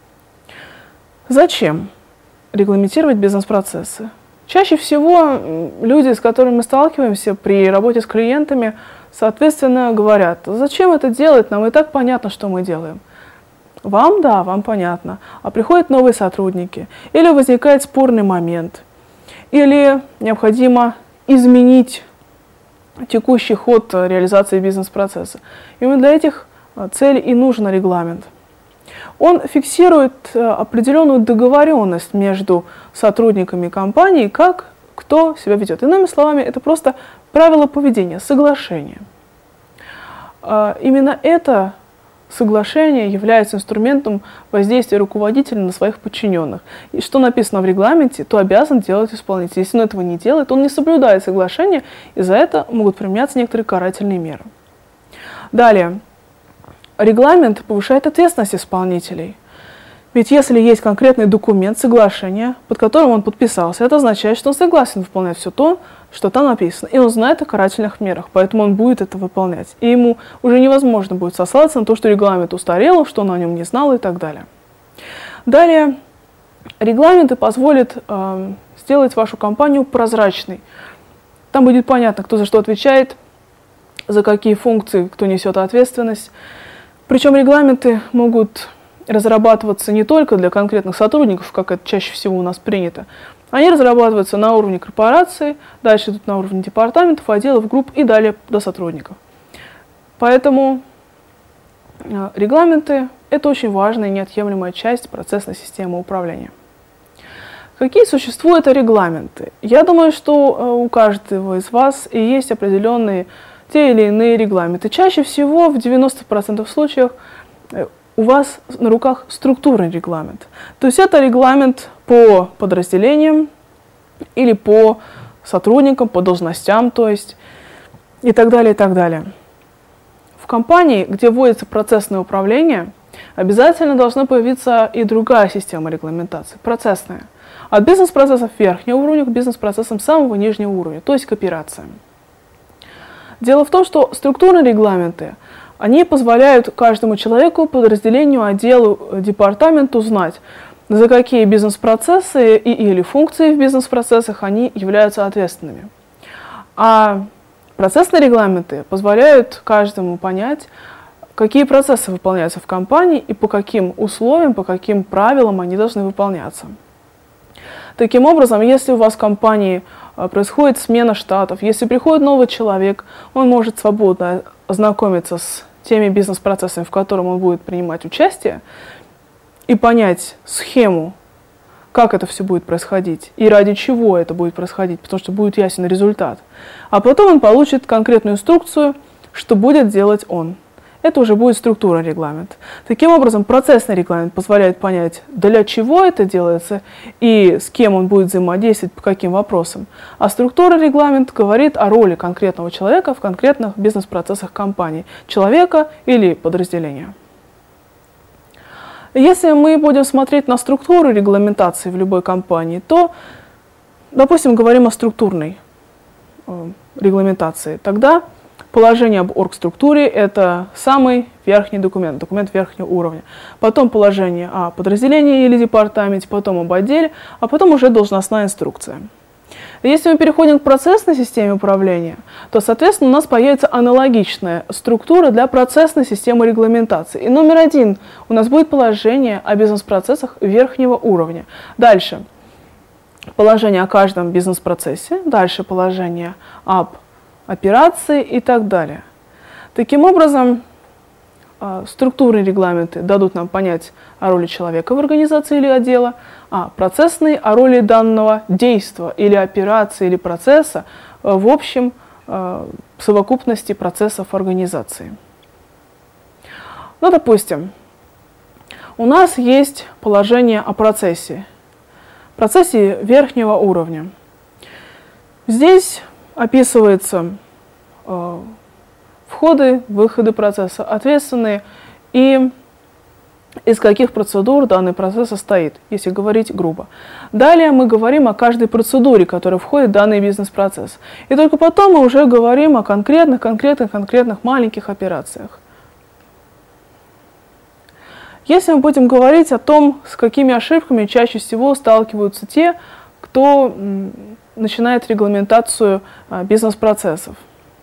Зачем регламентировать бизнес-процессы? Чаще всего люди, с которыми мы сталкиваемся при работе с клиентами, соответственно, говорят: зачем это делать, нам и так понятно, что мы делаем. Вам, да, вам понятно. А приходят новые сотрудники, или возникает спорный момент, или необходимо изменить текущий ход реализации бизнес-процесса. Именно для этих целей и нужен регламент. Он фиксирует определенную договоренность между сотрудниками компании, как кто себя ведет. Иными словами, это просто правило поведения, соглашение. Именно это соглашение является инструментом воздействия руководителя на своих подчиненных. И что написано в регламенте, то обязан делать исполнитель. Если он этого не делает, он не соблюдает соглашение, и за это могут применяться некоторые карательные меры. Далее. Регламент повышает ответственность исполнителей. Ведь если есть конкретный документ, соглашение, под которым он подписался, это означает, что он согласен выполнять все то, что там написано. И он знает о карательных мерах, поэтому он будет это выполнять. И ему уже невозможно будет сослаться на то, что регламент устарел, что он о нем не знал и так далее. Далее, Регламенты позволят э, сделать вашу компанию прозрачной. Там будет понятно, кто за что отвечает, за какие функции, кто несет ответственность. Причем регламенты могут разрабатываться не только для конкретных сотрудников, как это чаще всего у нас принято. Они разрабатываются на уровне корпорации, дальше идут на уровне департаментов, отделов, групп и далее до сотрудников. Поэтому э, регламенты – это очень важная и неотъемлемая часть процессной системы управления. Какие существуют регламенты? Я думаю, что э, у каждого из вас и есть определенные те или иные регламенты. Чаще всего, в девяноста процентах случаев, э, у вас на руках структурный регламент. То есть это регламент по подразделениям или по сотрудникам, по должностям, то есть и так далее, и так далее. В компании, где вводится процессное управление, обязательно должна появиться и другая система регламентации, процессная. От бизнес-процессов верхнего уровня к бизнес-процессам самого нижнего уровня, то есть к операциям. Дело в том, что структурные регламенты, они позволяют каждому человеку, подразделению, отделу, департаменту знать, за какие бизнес-процессы и или функции в бизнес-процессах они являются ответственными. А процессные регламенты позволяют каждому понять, какие процессы выполняются в компании и по каким условиям, по каким правилам они должны выполняться. Таким образом, если у вас в компании происходит смена штатов, если приходит новый человек, он может свободно ознакомиться с теми бизнес-процессами, в которых он будет принимать участие, и понять схему, как это все будет происходить и ради чего это будет происходить, потому что будет ясен результат. А потом он получит конкретную инструкцию, что будет делать он. Это уже будет структурный регламент. Таким образом, процессный регламент позволяет понять, для чего это делается и с кем он будет взаимодействовать, по каким вопросам. А структурный регламент говорит о роли конкретного человека в конкретных бизнес-процессах компании, человека или подразделения. Если мы будем смотреть на структуру регламентации в любой компании, то, допустим, говорим о структурной э, регламентации, тогда положение об оргструктуре – это самый верхний документ, документ верхнего уровня. Потом положение о подразделении или департаменте, потом об отделе, а потом уже должностная инструкция. Если мы переходим к процессной системе управления, то, соответственно, у нас появится аналогичная структура для процессной системы регламентации. И номер один у нас будет положение о бизнес-процессах верхнего уровня. Дальше положение о каждом бизнес-процессе, дальше положение об операции и так далее. Таким образом, структурные регламенты дадут нам понять о роли человека в организации или отдела, а процессные о роли данного действия или операции или процесса в общем совокупности процессов организации. Ну, допустим, у нас есть положение о процессе, процессе верхнего уровня. Здесь описываются э, входы, выходы процесса, ответственные и из каких процедур данный процесс состоит, если говорить грубо. Далее мы говорим о каждой процедуре, которая входит в данный бизнес-процесс. И только потом мы уже говорим о конкретных, конкретных, конкретных маленьких операциях. Если мы будем говорить о том, с какими ошибками чаще всего сталкиваются те, кто м, начинает регламентацию а, бизнес-процессов.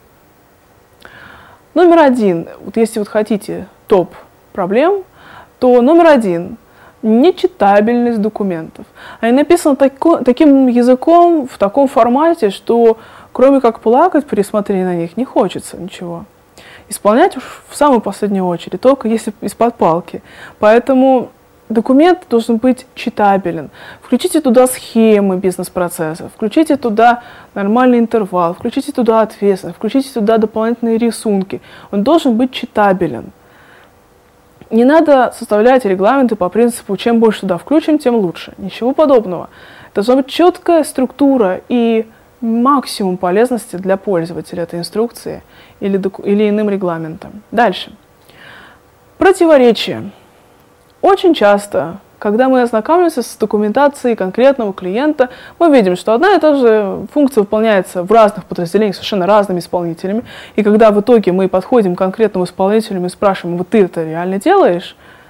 Номер один, вот если вот хотите топ проблем, то номер один – нечитабельность документов. Они написаны тако, таким языком, в таком формате, что кроме как плакать при смотрении на них не хочется ничего. Исполнять уж в самую последнюю очередь, только если из-под палки. Поэтому документ должен быть читабелен. Включите туда схемы бизнес-процессов, включите туда нормальный интервал, включите туда ответственность, включите туда дополнительные рисунки. Он должен быть читабелен. Не надо составлять регламенты по принципу, чем больше туда включим, тем лучше. Ничего подобного. Должна быть четкая структура и максимум полезности для пользователя этой инструкции или, или иным регламентом. Дальше. Противоречия. Очень часто, когда мы ознакомимся с документацией конкретного клиента, мы видим, что одна и та же функция выполняется в разных подразделениях совершенно разными исполнителями. И когда в итоге мы подходим к конкретному исполнителю и спрашиваем, вот ты это реально делаешь,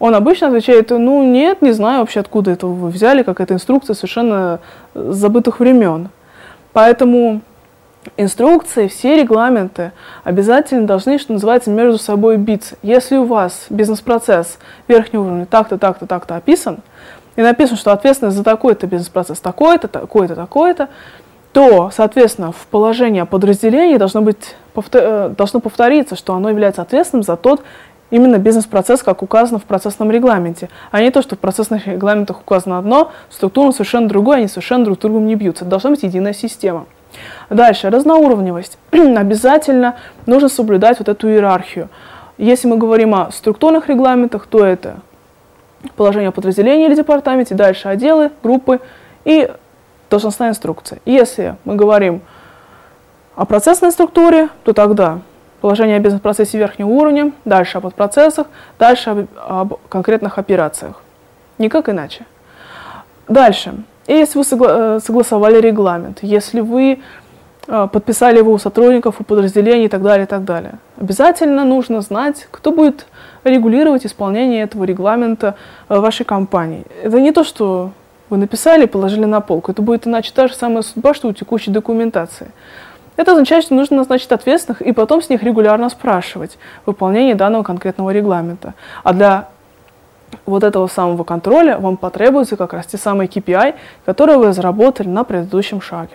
Он обычно отвечает: ну нет, не знаю вообще, откуда это вы взяли, как эта инструкция совершенно с забытых времен. Поэтому инструкции, все регламенты обязательно должны, что называется, между собой биться. Если у вас бизнес-процесс верхнего уровня так-то, так-то, так-то описан, и написано, что ответственность за такой-то бизнес-процесс такой-то, такой-то, такой-то, то, соответственно, в положении подразделения должно, быть, должно повториться, что оно является ответственным за тот именно бизнес-процесс, как указано в процессном регламенте, а не то, что в процессных регламентах указано одно, структурно совершенно другое, они совершенно друг с другом не бьются. Это должна быть единая система. Дальше, разноуровневость. Обязательно нужно соблюдать вот эту иерархию. Если мы говорим о структурных регламентах, то это положение о подразделении или департаменте, дальше отделы, группы и должностная инструкция. Если мы говорим о процессной структуре, то тогда положение о бизнес-процессе верхнего уровня, дальше о подпроцессах, дальше об, об конкретных операциях. Никак иначе. Дальше. И если вы согла согласовали регламент, если вы э, подписали его у сотрудников, у подразделений и так далее, и так далее, обязательно нужно знать, кто будет регулировать исполнение этого регламента в вашей компании. Это не то, что вы написали и положили на полку. Это будет иначе та же самая судьба, что у текущей документации. Это означает, что нужно назначить ответственных и потом с них регулярно спрашивать выполнение данного конкретного регламента. А для вот этого самого контроля вам потребуются как раз те самые кей пи ай, которые вы разработали на предыдущем шаге.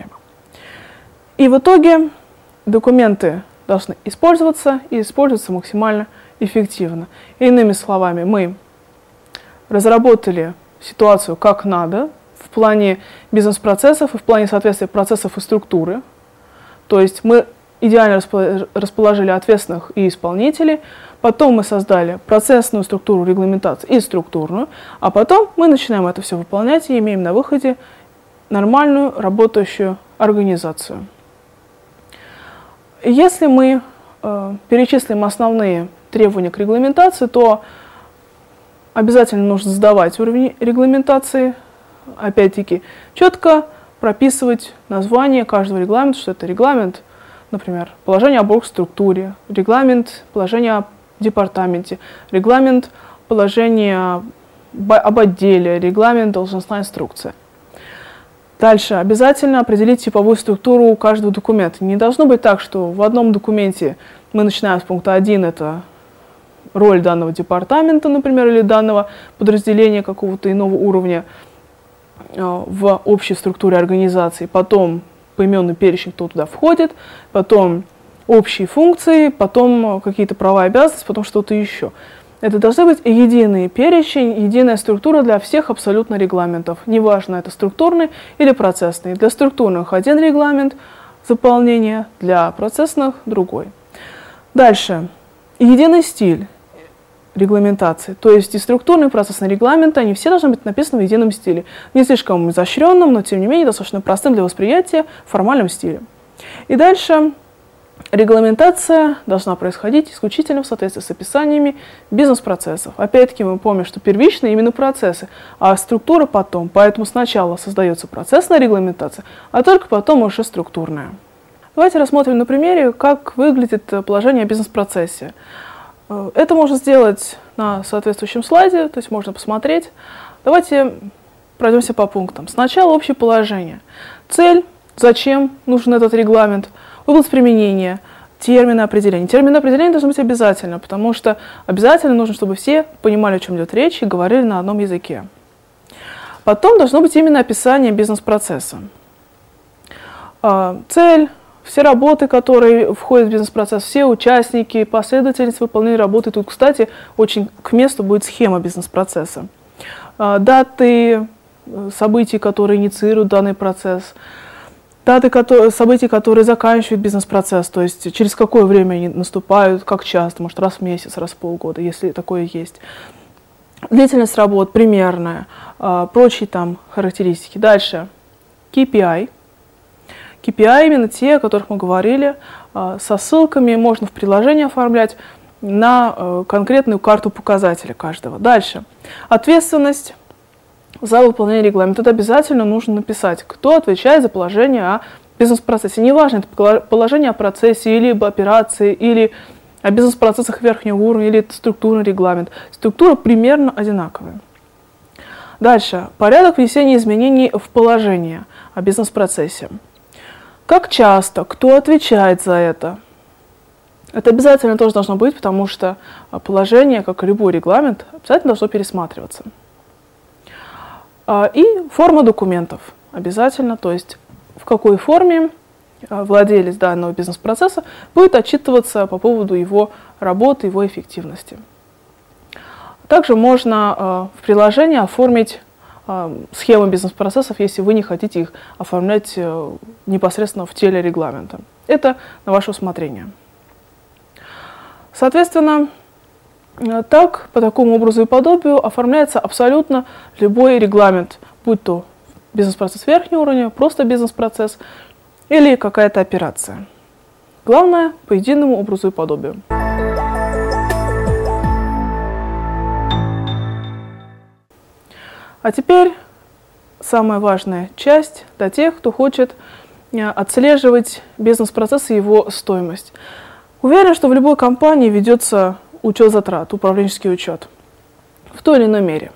И в итоге документы должны использоваться и использоваться максимально эффективно. Иными словами, мы разработали ситуацию как надо в плане бизнес-процессов и в плане соответствия процессов и структуры. То есть мы идеально расположили ответственных и исполнителей, потом мы создали процессную структуру регламентации и структурную, а потом мы начинаем это все выполнять и имеем на выходе нормальную работающую организацию. Если мы э, перечислим основные требования к регламентации, то обязательно нужно сдавать уровень регламентации, опять-таки четко прописывать название каждого регламента, что это регламент, например, положение об оргструктуре, регламент положение о департаменте, регламент положение об отделе, регламент должностная инструкция. Дальше обязательно определить типовую структуру каждого документа. Не должно быть так, что в одном документе мы начинаем с пункта один, это роль данного департамента, например, или данного подразделения какого-то иного уровня в общей структуре организации, потом поименный перечень, кто туда входит, потом общие функции, потом какие-то права и обязанности, потом что-то еще. Это должны быть единый перечень, единая структура для всех абсолютно регламентов. Неважно, это структурный или процессный. Для структурных один регламент заполнения, для процессных другой. Дальше. Единый стиль регламентации. То есть и структурные, и процессные регламенты, они все должны быть написаны в едином стиле. Не слишком изощренном, но тем не менее достаточно простым для восприятия формальном стиле. И дальше регламентация должна происходить исключительно в соответствии с описаниями бизнес-процессов. Опять-таки мы помним, что первичные именно процессы, а структура потом. Поэтому сначала создается процессная регламентация, а только потом уже структурная. Давайте рассмотрим на примере, как выглядит положение о бизнес-процессе. Это можно сделать на соответствующем слайде, то есть можно посмотреть. Давайте пройдемся по пунктам. Сначала общее положение. Цель, зачем нужен этот регламент, область применения, термины определения. Термины определения должны быть обязательно, потому что обязательно нужно, чтобы все понимали, о чем идет речь, и говорили на одном языке. Потом должно быть именно описание бизнес-процесса. Цель. Все работы, которые входят в бизнес-процесс, все участники, последовательность выполнения работы. Тут, кстати, очень к месту будет схема бизнес-процесса. Даты событий, которые инициируют данный процесс. Даты событий, которые заканчивают бизнес-процесс, то есть через какое время они наступают, как часто, может раз в месяц, раз в полгода, если такое есть. Длительность работ примерная, прочие там характеристики. Дальше. кей пи ай. кей пи ай именно те, о которых мы говорили, со ссылками можно в приложении оформлять на конкретную карту показателя каждого. Дальше. Ответственность за выполнение регламента. Это обязательно нужно написать, кто отвечает за положение о бизнес-процессе. Неважно, это положение о процессе, или об операции, или о бизнес-процессах верхнего уровня или это структурный регламент. Структура примерно одинаковая. Дальше. Порядок внесения изменений в положение о бизнес-процессе. Как часто, кто отвечает за это? Это обязательно тоже должно быть, потому что положение, как и любой регламент, обязательно должно пересматриваться. И форма документов обязательно, то есть в какой форме владелец данного бизнес-процесса будет отчитываться по поводу его работы, его эффективности. Также можно в приложении оформить схемы бизнес-процессов, если вы не хотите их оформлять непосредственно в теле регламента. Это на ваше усмотрение. Соответственно, так, по такому образу и подобию оформляется абсолютно любой регламент, будь то бизнес-процесс верхнего уровня, просто бизнес-процесс или какая-то операция. Главное, по единому образу и подобию. А теперь самая важная часть для тех, кто хочет отслеживать бизнес-процесс и его стоимость. Уверен, что в любой компании ведется учет затрат, управленческий учет в той или иной мере.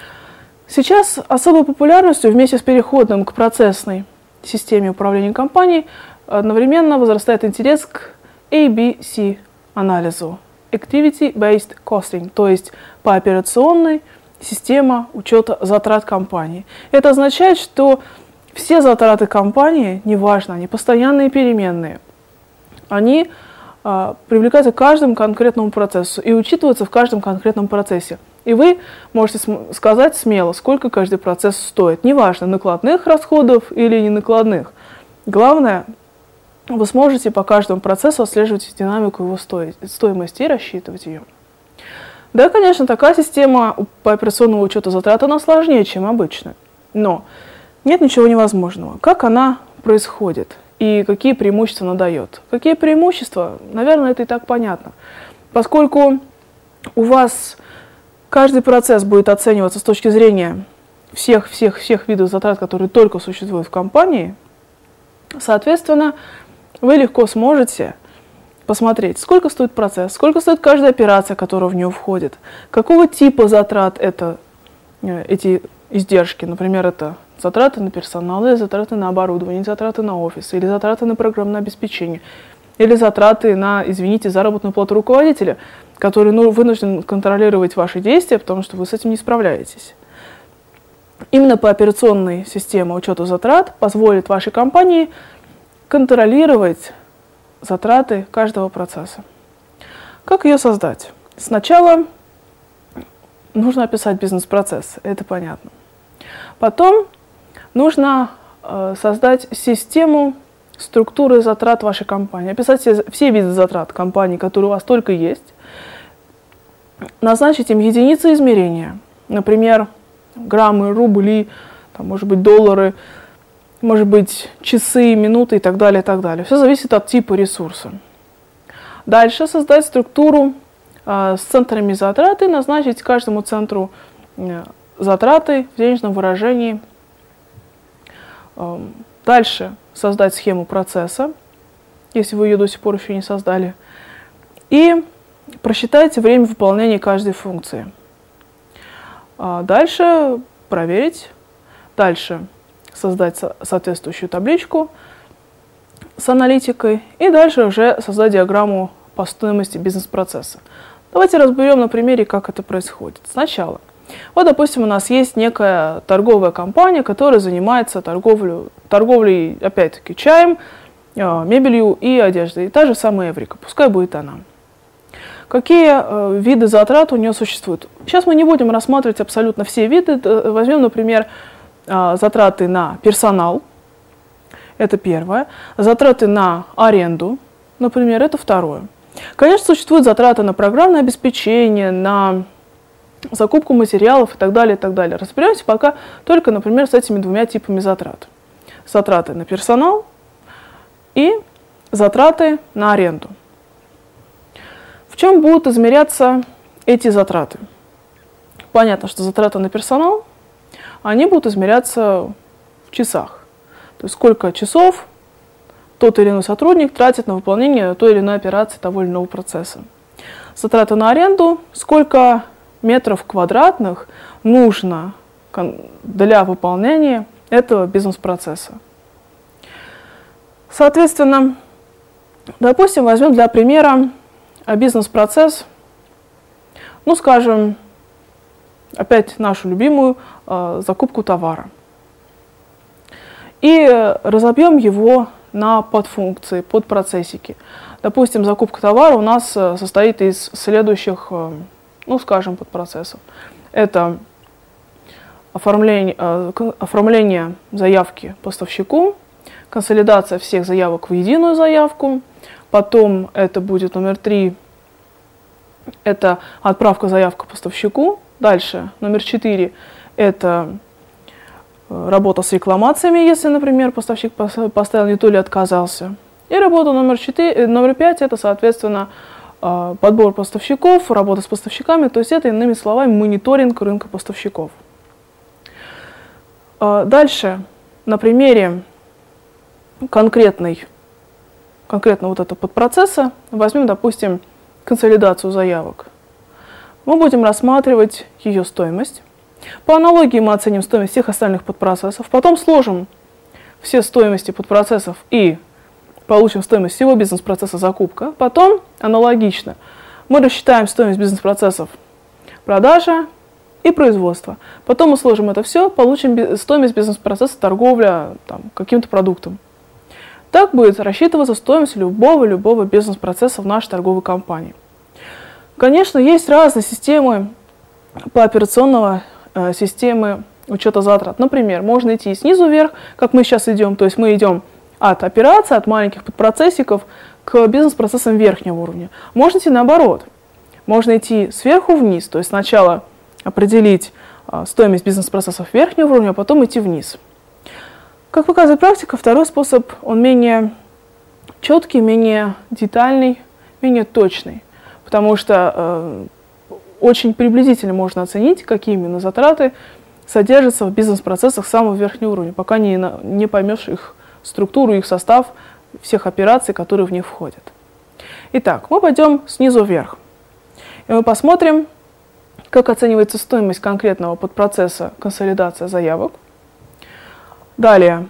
Сейчас особой популярностью вместе с переходом к процессной системе управления компанией одновременно возрастает интерес к эй би си анализу, Activity-Based Costing, то есть пооперационной система учета затрат компании. Это означает, что все затраты компании, неважно, они постоянные и переменные, они а, привлекаются к каждому конкретному процессу и учитываются в каждом конкретном процессе. И вы можете см- сказать смело, сколько каждый процесс стоит. Неважно, накладных расходов или не накладных. Главное, вы сможете по каждому процессу отслеживать динамику его сто- стоимости и рассчитывать ее. Да, конечно, такая система по операционному учету затрат, она сложнее, чем обычная. Но нет ничего невозможного. Как она происходит и какие преимущества она дает? Какие преимущества? Наверное, это и так понятно. Поскольку у вас каждый процесс будет оцениваться с точки зрения всех-всех-всех видов затрат, которые только существуют в компании, соответственно, вы легко сможете посмотреть, сколько стоит процесс, сколько стоит каждая операция, которая в него входит, какого типа затрат это, эти издержки. Например, это затраты на персонал, или затраты на оборудование, или затраты на офис, или затраты на программное обеспечение, или затраты на, извините, заработную плату руководителя, который ну, вынужден контролировать ваши действия, потому что вы с этим не справляетесь. Именно по операционной системе учета затрат позволит вашей компании контролировать затраты каждого процесса. Как ее создать? Сначала нужно описать бизнес-процесс, это понятно. Потом нужно э, создать систему структуры затрат вашей компании, описать все, все виды затрат компании, которые у вас только есть, назначить им единицы измерения, например, граммы, рубли, там, может быть, доллары, может быть, часы, минуты и так далее, и так далее. Все зависит от типа ресурса. Дальше создать структуру э, с центрами затрат и назначить каждому центру э, затраты в денежном выражении. Э, дальше создать схему процесса, если вы ее до сих пор еще не создали. И просчитайте время выполнения каждой функции. Э, дальше проверить. Дальше создать соответствующую табличку с аналитикой и дальше уже создать диаграмму по стоимости бизнес-процесса. Давайте разберем на примере, как это происходит. Сначала, вот, допустим, у нас есть некая торговая компания, которая занимается торговлей, торговлей опять-таки, чаем, мебелью и одеждой. И та же самая Эврика, пускай будет она. Какие э, виды затрат у нее существуют? Сейчас мы не будем рассматривать абсолютно все виды. Возьмем, например, затраты на персонал, это первое. Затраты на аренду, например, это второе. Конечно, существуют затраты на программное обеспечение, на закупку материалов и так далее, и так далее. Разберемся пока только, например, с этими двумя типами затрат. Затраты на персонал и затраты на аренду. В чем будут измеряться эти затраты? Понятно, что затраты на персонал они будут измеряться в часах. То есть сколько часов тот или иной сотрудник тратит на выполнение той или иной операции того или иного процесса. затраты на аренду, сколько метров квадратных нужно для выполнения этого бизнес-процесса. Соответственно, допустим, возьмем для примера бизнес-процесс, ну, скажем, опять нашу любимую э, закупку товара. И разобьем его на подфункции, подпроцессики. Допустим, закупка товара у нас состоит из следующих, э, ну, скажем, подпроцессов. Это оформление, э, оформление заявки поставщику, консолидация всех заявок в единую заявку. Потом это будет номер три, это отправка заявки поставщику. Дальше номер четыре, это работа с рекламациями, если, например, поставщик поставил не то или отказался. И работа номер четыре, номер пять, это, соответственно, подбор поставщиков, работа с поставщиками, то есть это, иными словами, мониторинг рынка поставщиков. Дальше, на примере конкретной, конкретно вот этого подпроцесса, возьмем, допустим, консолидацию заявок. Мы будем рассматривать ее стоимость. По аналогии мы оценим стоимость всех остальных подпроцессов, потом сложим все стоимости подпроцессов и получим стоимость всего бизнес-процесса закупка. Потом, аналогично, мы рассчитаем стоимость бизнес-процессов продажа и производства. Потом мы сложим это все, получим стоимость бизнес-процесса торговля каким-то продуктом. Так будет рассчитываться стоимость любого-любого бизнес-процесса в нашей торговой компании. Конечно, есть разные системы по операционного э, системы учета затрат. Например, можно идти снизу вверх, как мы сейчас идем, то есть мы идем от операций, от маленьких подпроцессиков к бизнес-процессам верхнего уровня. Можно идти наоборот. Можно идти сверху вниз, то есть сначала определить э, стоимость бизнес-процессов верхнего уровня, а потом идти вниз. Как показывает практика, второй способ, он менее четкий, менее детальный, менее точный. Потому что э, очень приблизительно можно оценить, какие именно затраты содержатся в бизнес-процессах самого верхнего уровня, пока не, не поймешь их структуру, их состав, всех операций, которые в них входят. Итак, мы пойдем снизу вверх. И мы посмотрим, как оценивается стоимость конкретного подпроцесса консолидация заявок. Далее,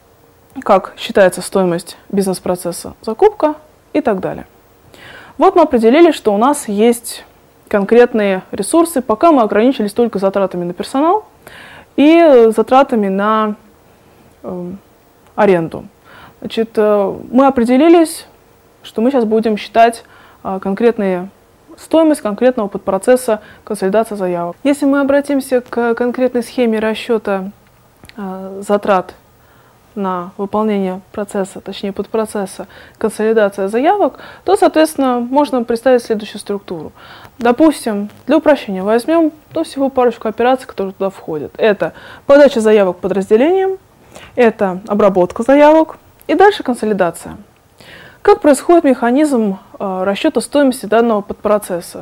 как считается стоимость бизнес-процесса закупка и так далее. Вот мы определили, что у нас есть конкретные ресурсы, пока мы ограничились только затратами на персонал и затратами на э, аренду. Значит, э, мы определились, что мы сейчас будем считать э, конкретные стоимость конкретного подпроцесса консолидации заявок. Если мы обратимся к конкретной схеме расчета э, затрат на выполнение процесса, точнее подпроцесса консолидация заявок, то, соответственно, можно представить следующую структуру. Допустим, для упрощения возьмем ну, всего парочку операций, которые туда входят. Это подача заявок подразделениям, это обработка заявок и дальше консолидация. Как происходит механизм э, расчета стоимости данного подпроцесса?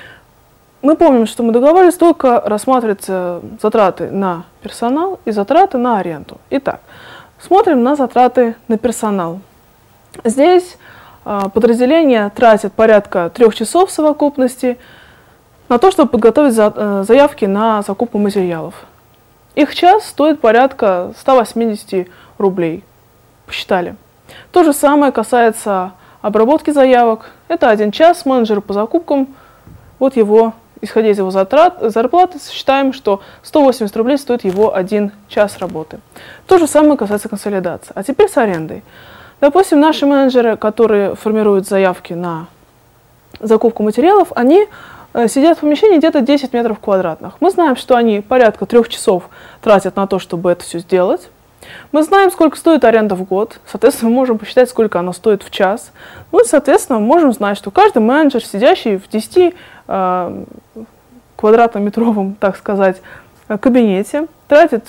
Мы помним, что мы договаривались только рассматривать затраты на персонал и затраты на аренду. Итак, смотрим на затраты на персонал. Здесь э, подразделение тратит порядка трех часов в совокупности на то, чтобы подготовить за, э, заявки на закупку материалов. Их час стоит порядка ста восьмидесяти рублей. Посчитали. То же самое касается обработки заявок. Это один час менеджера по закупкам. Вот его, исходя из его затрат, зарплаты, считаем, что сто восемьдесят рублей стоит его один час работы. То же самое касается консолидации. А теперь с арендой. Допустим, наши менеджеры, которые формируют заявки на закупку материалов, они сидят в помещении где-то десять метров квадратных. Мы знаем, что они порядка трех часов тратят на то, чтобы это все сделать. Мы знаем, сколько стоит аренда в год, соответственно, мы можем посчитать, сколько она стоит в час. Ну и, соответственно, мы можем знать, что каждый менеджер, сидящий в десяти э, квадратно-метровом, так сказать, кабинете, тратит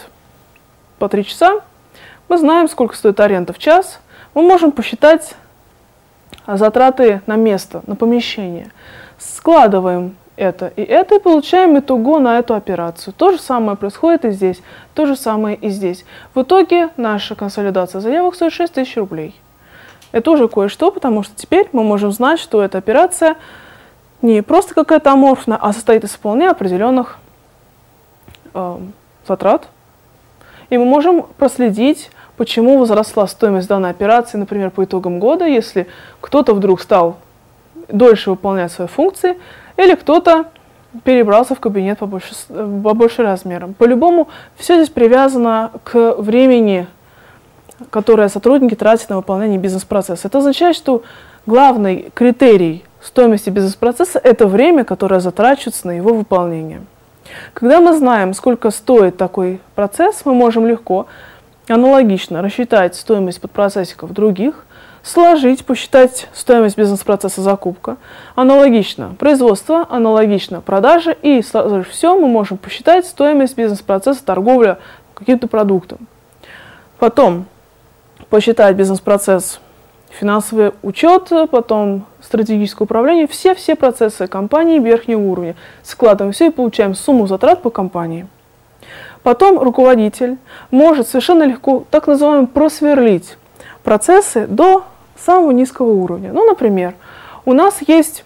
по три часа. Мы знаем, сколько стоит аренда в час. Мы можем посчитать затраты на место, на помещение. Складываем это и это, и получаем итого на эту операцию. То же самое происходит и здесь, то же самое и здесь. В итоге наша консолидация заявок стоит шесть тысяч рублей. Это уже кое-что, потому что теперь мы можем знать, что эта операция не просто какая-то аморфная, а состоит из вполне определенных э, затрат. И мы можем проследить, почему возросла стоимость данной операции, например, по итогам года, если кто-то вдруг стал дольше выполнять свои функции, или кто-то перебрался в кабинет побольше, побольше размером. По-любому, все здесь привязано к времени, которое сотрудники тратят на выполнение бизнес-процесса. Это означает, что главный критерий стоимости бизнес-процесса – это время, которое затрачивается на его выполнение. Когда мы знаем, сколько стоит такой процесс, мы можем легко, аналогично рассчитать стоимость подпроцессиков других, сложить, посчитать стоимость бизнес-процесса закупка, аналогично производство, аналогично продажи, и сложив все, мы можем посчитать стоимость бизнес-процесса торговля каким-то продуктом. Потом посчитать бизнес-процесс финансовый учет, потом стратегическое управление, все-все процессы компании верхнего уровня. Складываем все и получаем сумму затрат по компании. Потом руководитель может совершенно легко, так называемо, просверлить процессы до самого низкого уровня. Ну, например, у нас есть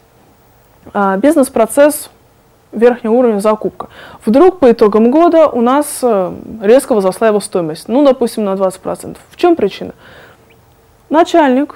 а, бизнес-процесс верхнего уровня закупка. Вдруг по итогам года у нас а, резко возросла его стоимость, ну, допустим, на двадцать процентов. В чем причина? Начальник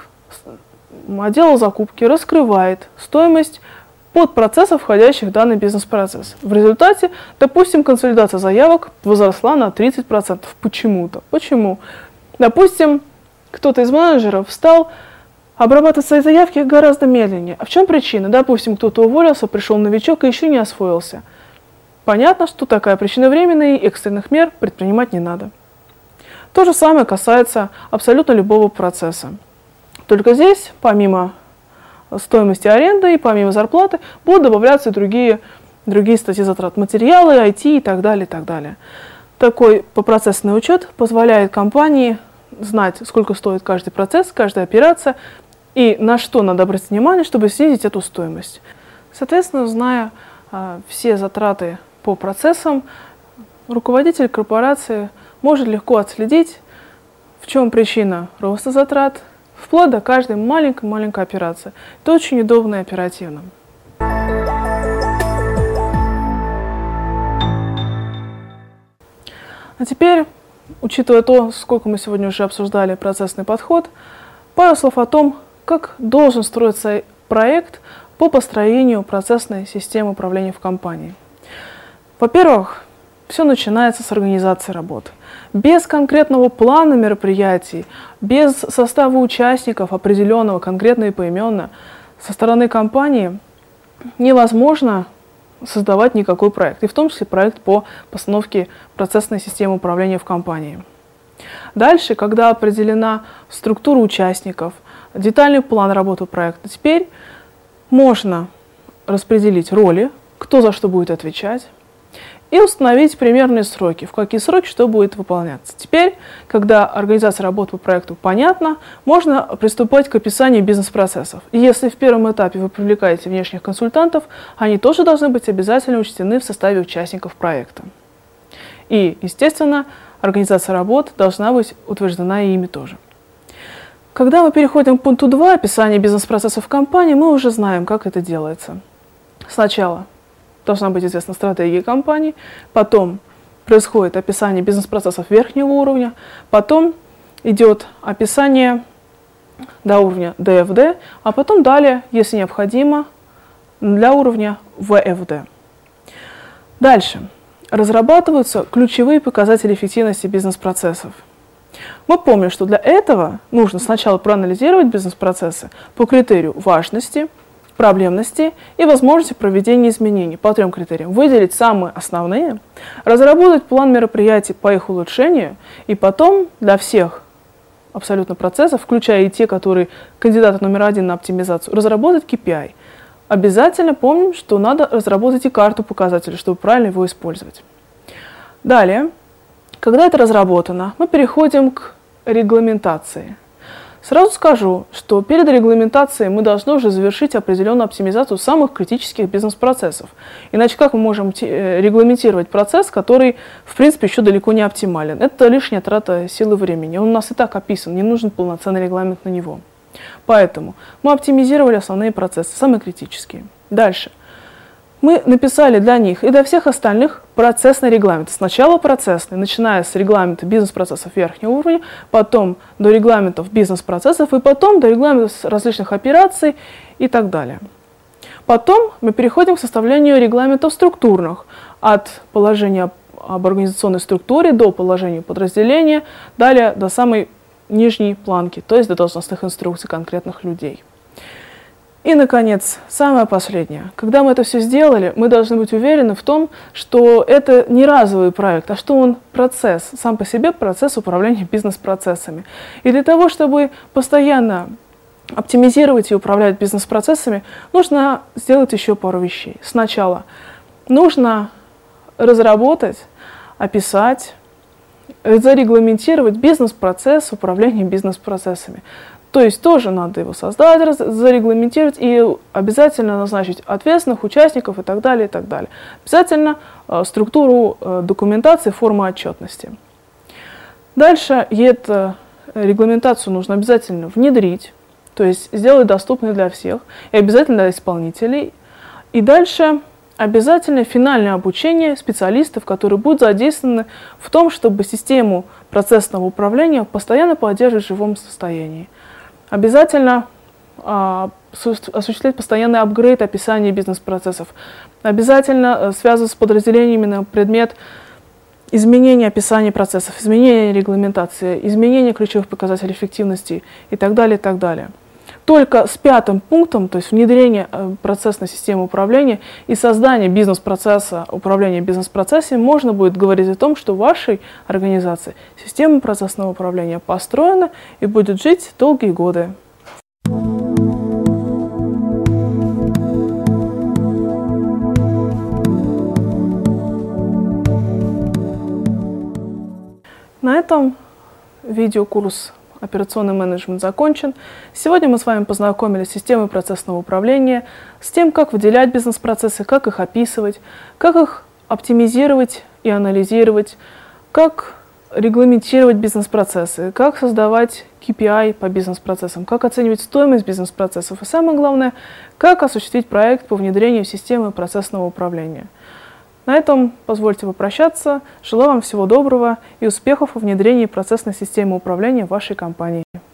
отдела закупки раскрывает стоимость подпроцессов, входящих в данный бизнес-процесс. В результате, допустим, консолидация заявок возросла на тридцать процентов почему-то. Почему? Допустим, кто-то из менеджеров стал обрабатывать свои заявки гораздо медленнее. А в чем причина? Допустим, кто-то уволился, пришел новичок и еще не освоился. Понятно, что такая причина временная, и экстренных мер предпринимать не надо. То же самое касается абсолютно любого процесса. Только здесь, помимо стоимости аренды и помимо зарплаты, будут добавляться и другие, другие статьи затрат. Материалы, ай ти и так далее, и так далее. Такой попроцессный учет позволяет компании знать, сколько стоит каждый процесс, каждая операция и на что надо обратить внимание, чтобы снизить эту стоимость. Соответственно, зная а, все затраты по процессам, руководитель корпорации может легко отследить, в чем причина роста затрат, вплоть до каждой маленькой-маленькой операции. Это очень удобно и оперативно. А теперь, учитывая то, сколько мы сегодня уже обсуждали процессный подход, пару слов о том, как должен строиться проект по построению процессной системы управления в компании. Во-первых, все начинается с организации работы. Без конкретного плана мероприятий, без состава участников, определенного конкретно и поименно, со стороны компании невозможно создавать никакой проект, и в том числе проект по постановке процессной системы управления в компании. Дальше, когда определена структура участников, детальный план работы проекта, теперь можно распределить роли, кто за что будет отвечать, и установить примерные сроки, в какие сроки что будет выполняться. Теперь, когда организация работы по проекту понятна, можно приступать к описанию бизнес-процессов. И если в первом этапе вы привлекаете внешних консультантов, они тоже должны быть обязательно учтены в составе участников проекта. И, естественно, организация работ должна быть утверждена и ими тоже. Когда мы переходим к пункту два, описание бизнес-процессов в компании, мы уже знаем, как это делается. Сначала должна быть известна стратегия компании, потом происходит описание бизнес-процессов верхнего уровня, потом идет описание до уровня ди эф ди, а потом далее, если необходимо, для уровня ви эф ди. Дальше. Разрабатываются ключевые показатели эффективности бизнес-процессов. Мы помним, что для этого нужно сначала проанализировать бизнес-процессы по критерию важности, проблемности и возможности проведения изменений по трем критериям. Выделить самые основные, разработать план мероприятий по их улучшению и потом для всех абсолютно процессов, включая и те, которые кандидаты номер один на оптимизацию, разработать кей пи ай. Обязательно помним, что надо разработать и карту показателей, чтобы правильно его использовать. Далее, когда это разработано, мы переходим к регламентации. Сразу скажу, что перед регламентацией мы должны уже завершить определенную оптимизацию самых критических бизнес-процессов. Иначе как мы можем регламентировать процесс, который, в принципе, еще далеко не оптимален? Это лишняя трата силы и времени. Он у нас и так описан, не нужен полноценный регламент на него. Поэтому мы оптимизировали основные процессы, самые критические. Дальше. Мы написали для них и для всех остальных процессный регламент. Сначала процессный, начиная с регламента бизнес-процессов верхнего уровня, потом до регламентов бизнес-процессов и потом до регламентов различных операций и так далее. Потом мы переходим к составлению регламентов структурных от положения об организационной структуре до положения подразделения, далее до самой нижней планки, то есть до должностных инструкций конкретных людей. И, наконец, самое последнее. Когда мы это все сделали, мы должны быть уверены в том, что это не разовый проект, а что он процесс, сам по себе процесс управления бизнес-процессами. И для того, чтобы постоянно оптимизировать и управлять бизнес-процессами, нужно сделать еще пару вещей. Сначала нужно разработать, описать, зарегламентировать бизнес-процесс управления бизнес-процессами. То есть тоже надо его создать, зарегламентировать и обязательно назначить ответственных участников и так далее, и так далее. Обязательно э, структуру э, документации, форму отчетности. Дальше эту регламентацию нужно обязательно внедрить, то есть сделать доступной для всех, и обязательно для исполнителей. И дальше обязательно финальное обучение специалистов, которые будут задействованы в том, чтобы систему процессного управления постоянно поддерживать в живом состоянии. Обязательно а, осуществлять постоянный апгрейд описания бизнес-процессов. Обязательно а, связывать с подразделениями на предмет изменения описания процессов, изменения регламентации, изменения ключевых показателей эффективности и так далее, и так далее. Только с пятым пунктом, то есть внедрение а, процессной системы управления и создание бизнес-процесса, управления бизнес-процессами, можно будет говорить о том, что в вашей организации система процессного управления построена и будет жить долгие годы. На этом видеокурс «Операционный менеджмент» закончен. Сегодня мы с вами познакомились с системой процессного управления, с тем, как выделять бизнес-процессы, как их описывать, как их оптимизировать и анализировать, как регламентировать бизнес-процессы, как создавать кей пи ай по бизнес-процессам, как оценивать стоимость бизнес-процессов и, самое главное, как осуществить проект по внедрению системы процессного управления. На этом позвольте попрощаться. Желаю вам всего доброго и успехов во внедрении процессной системы управления в вашей компании.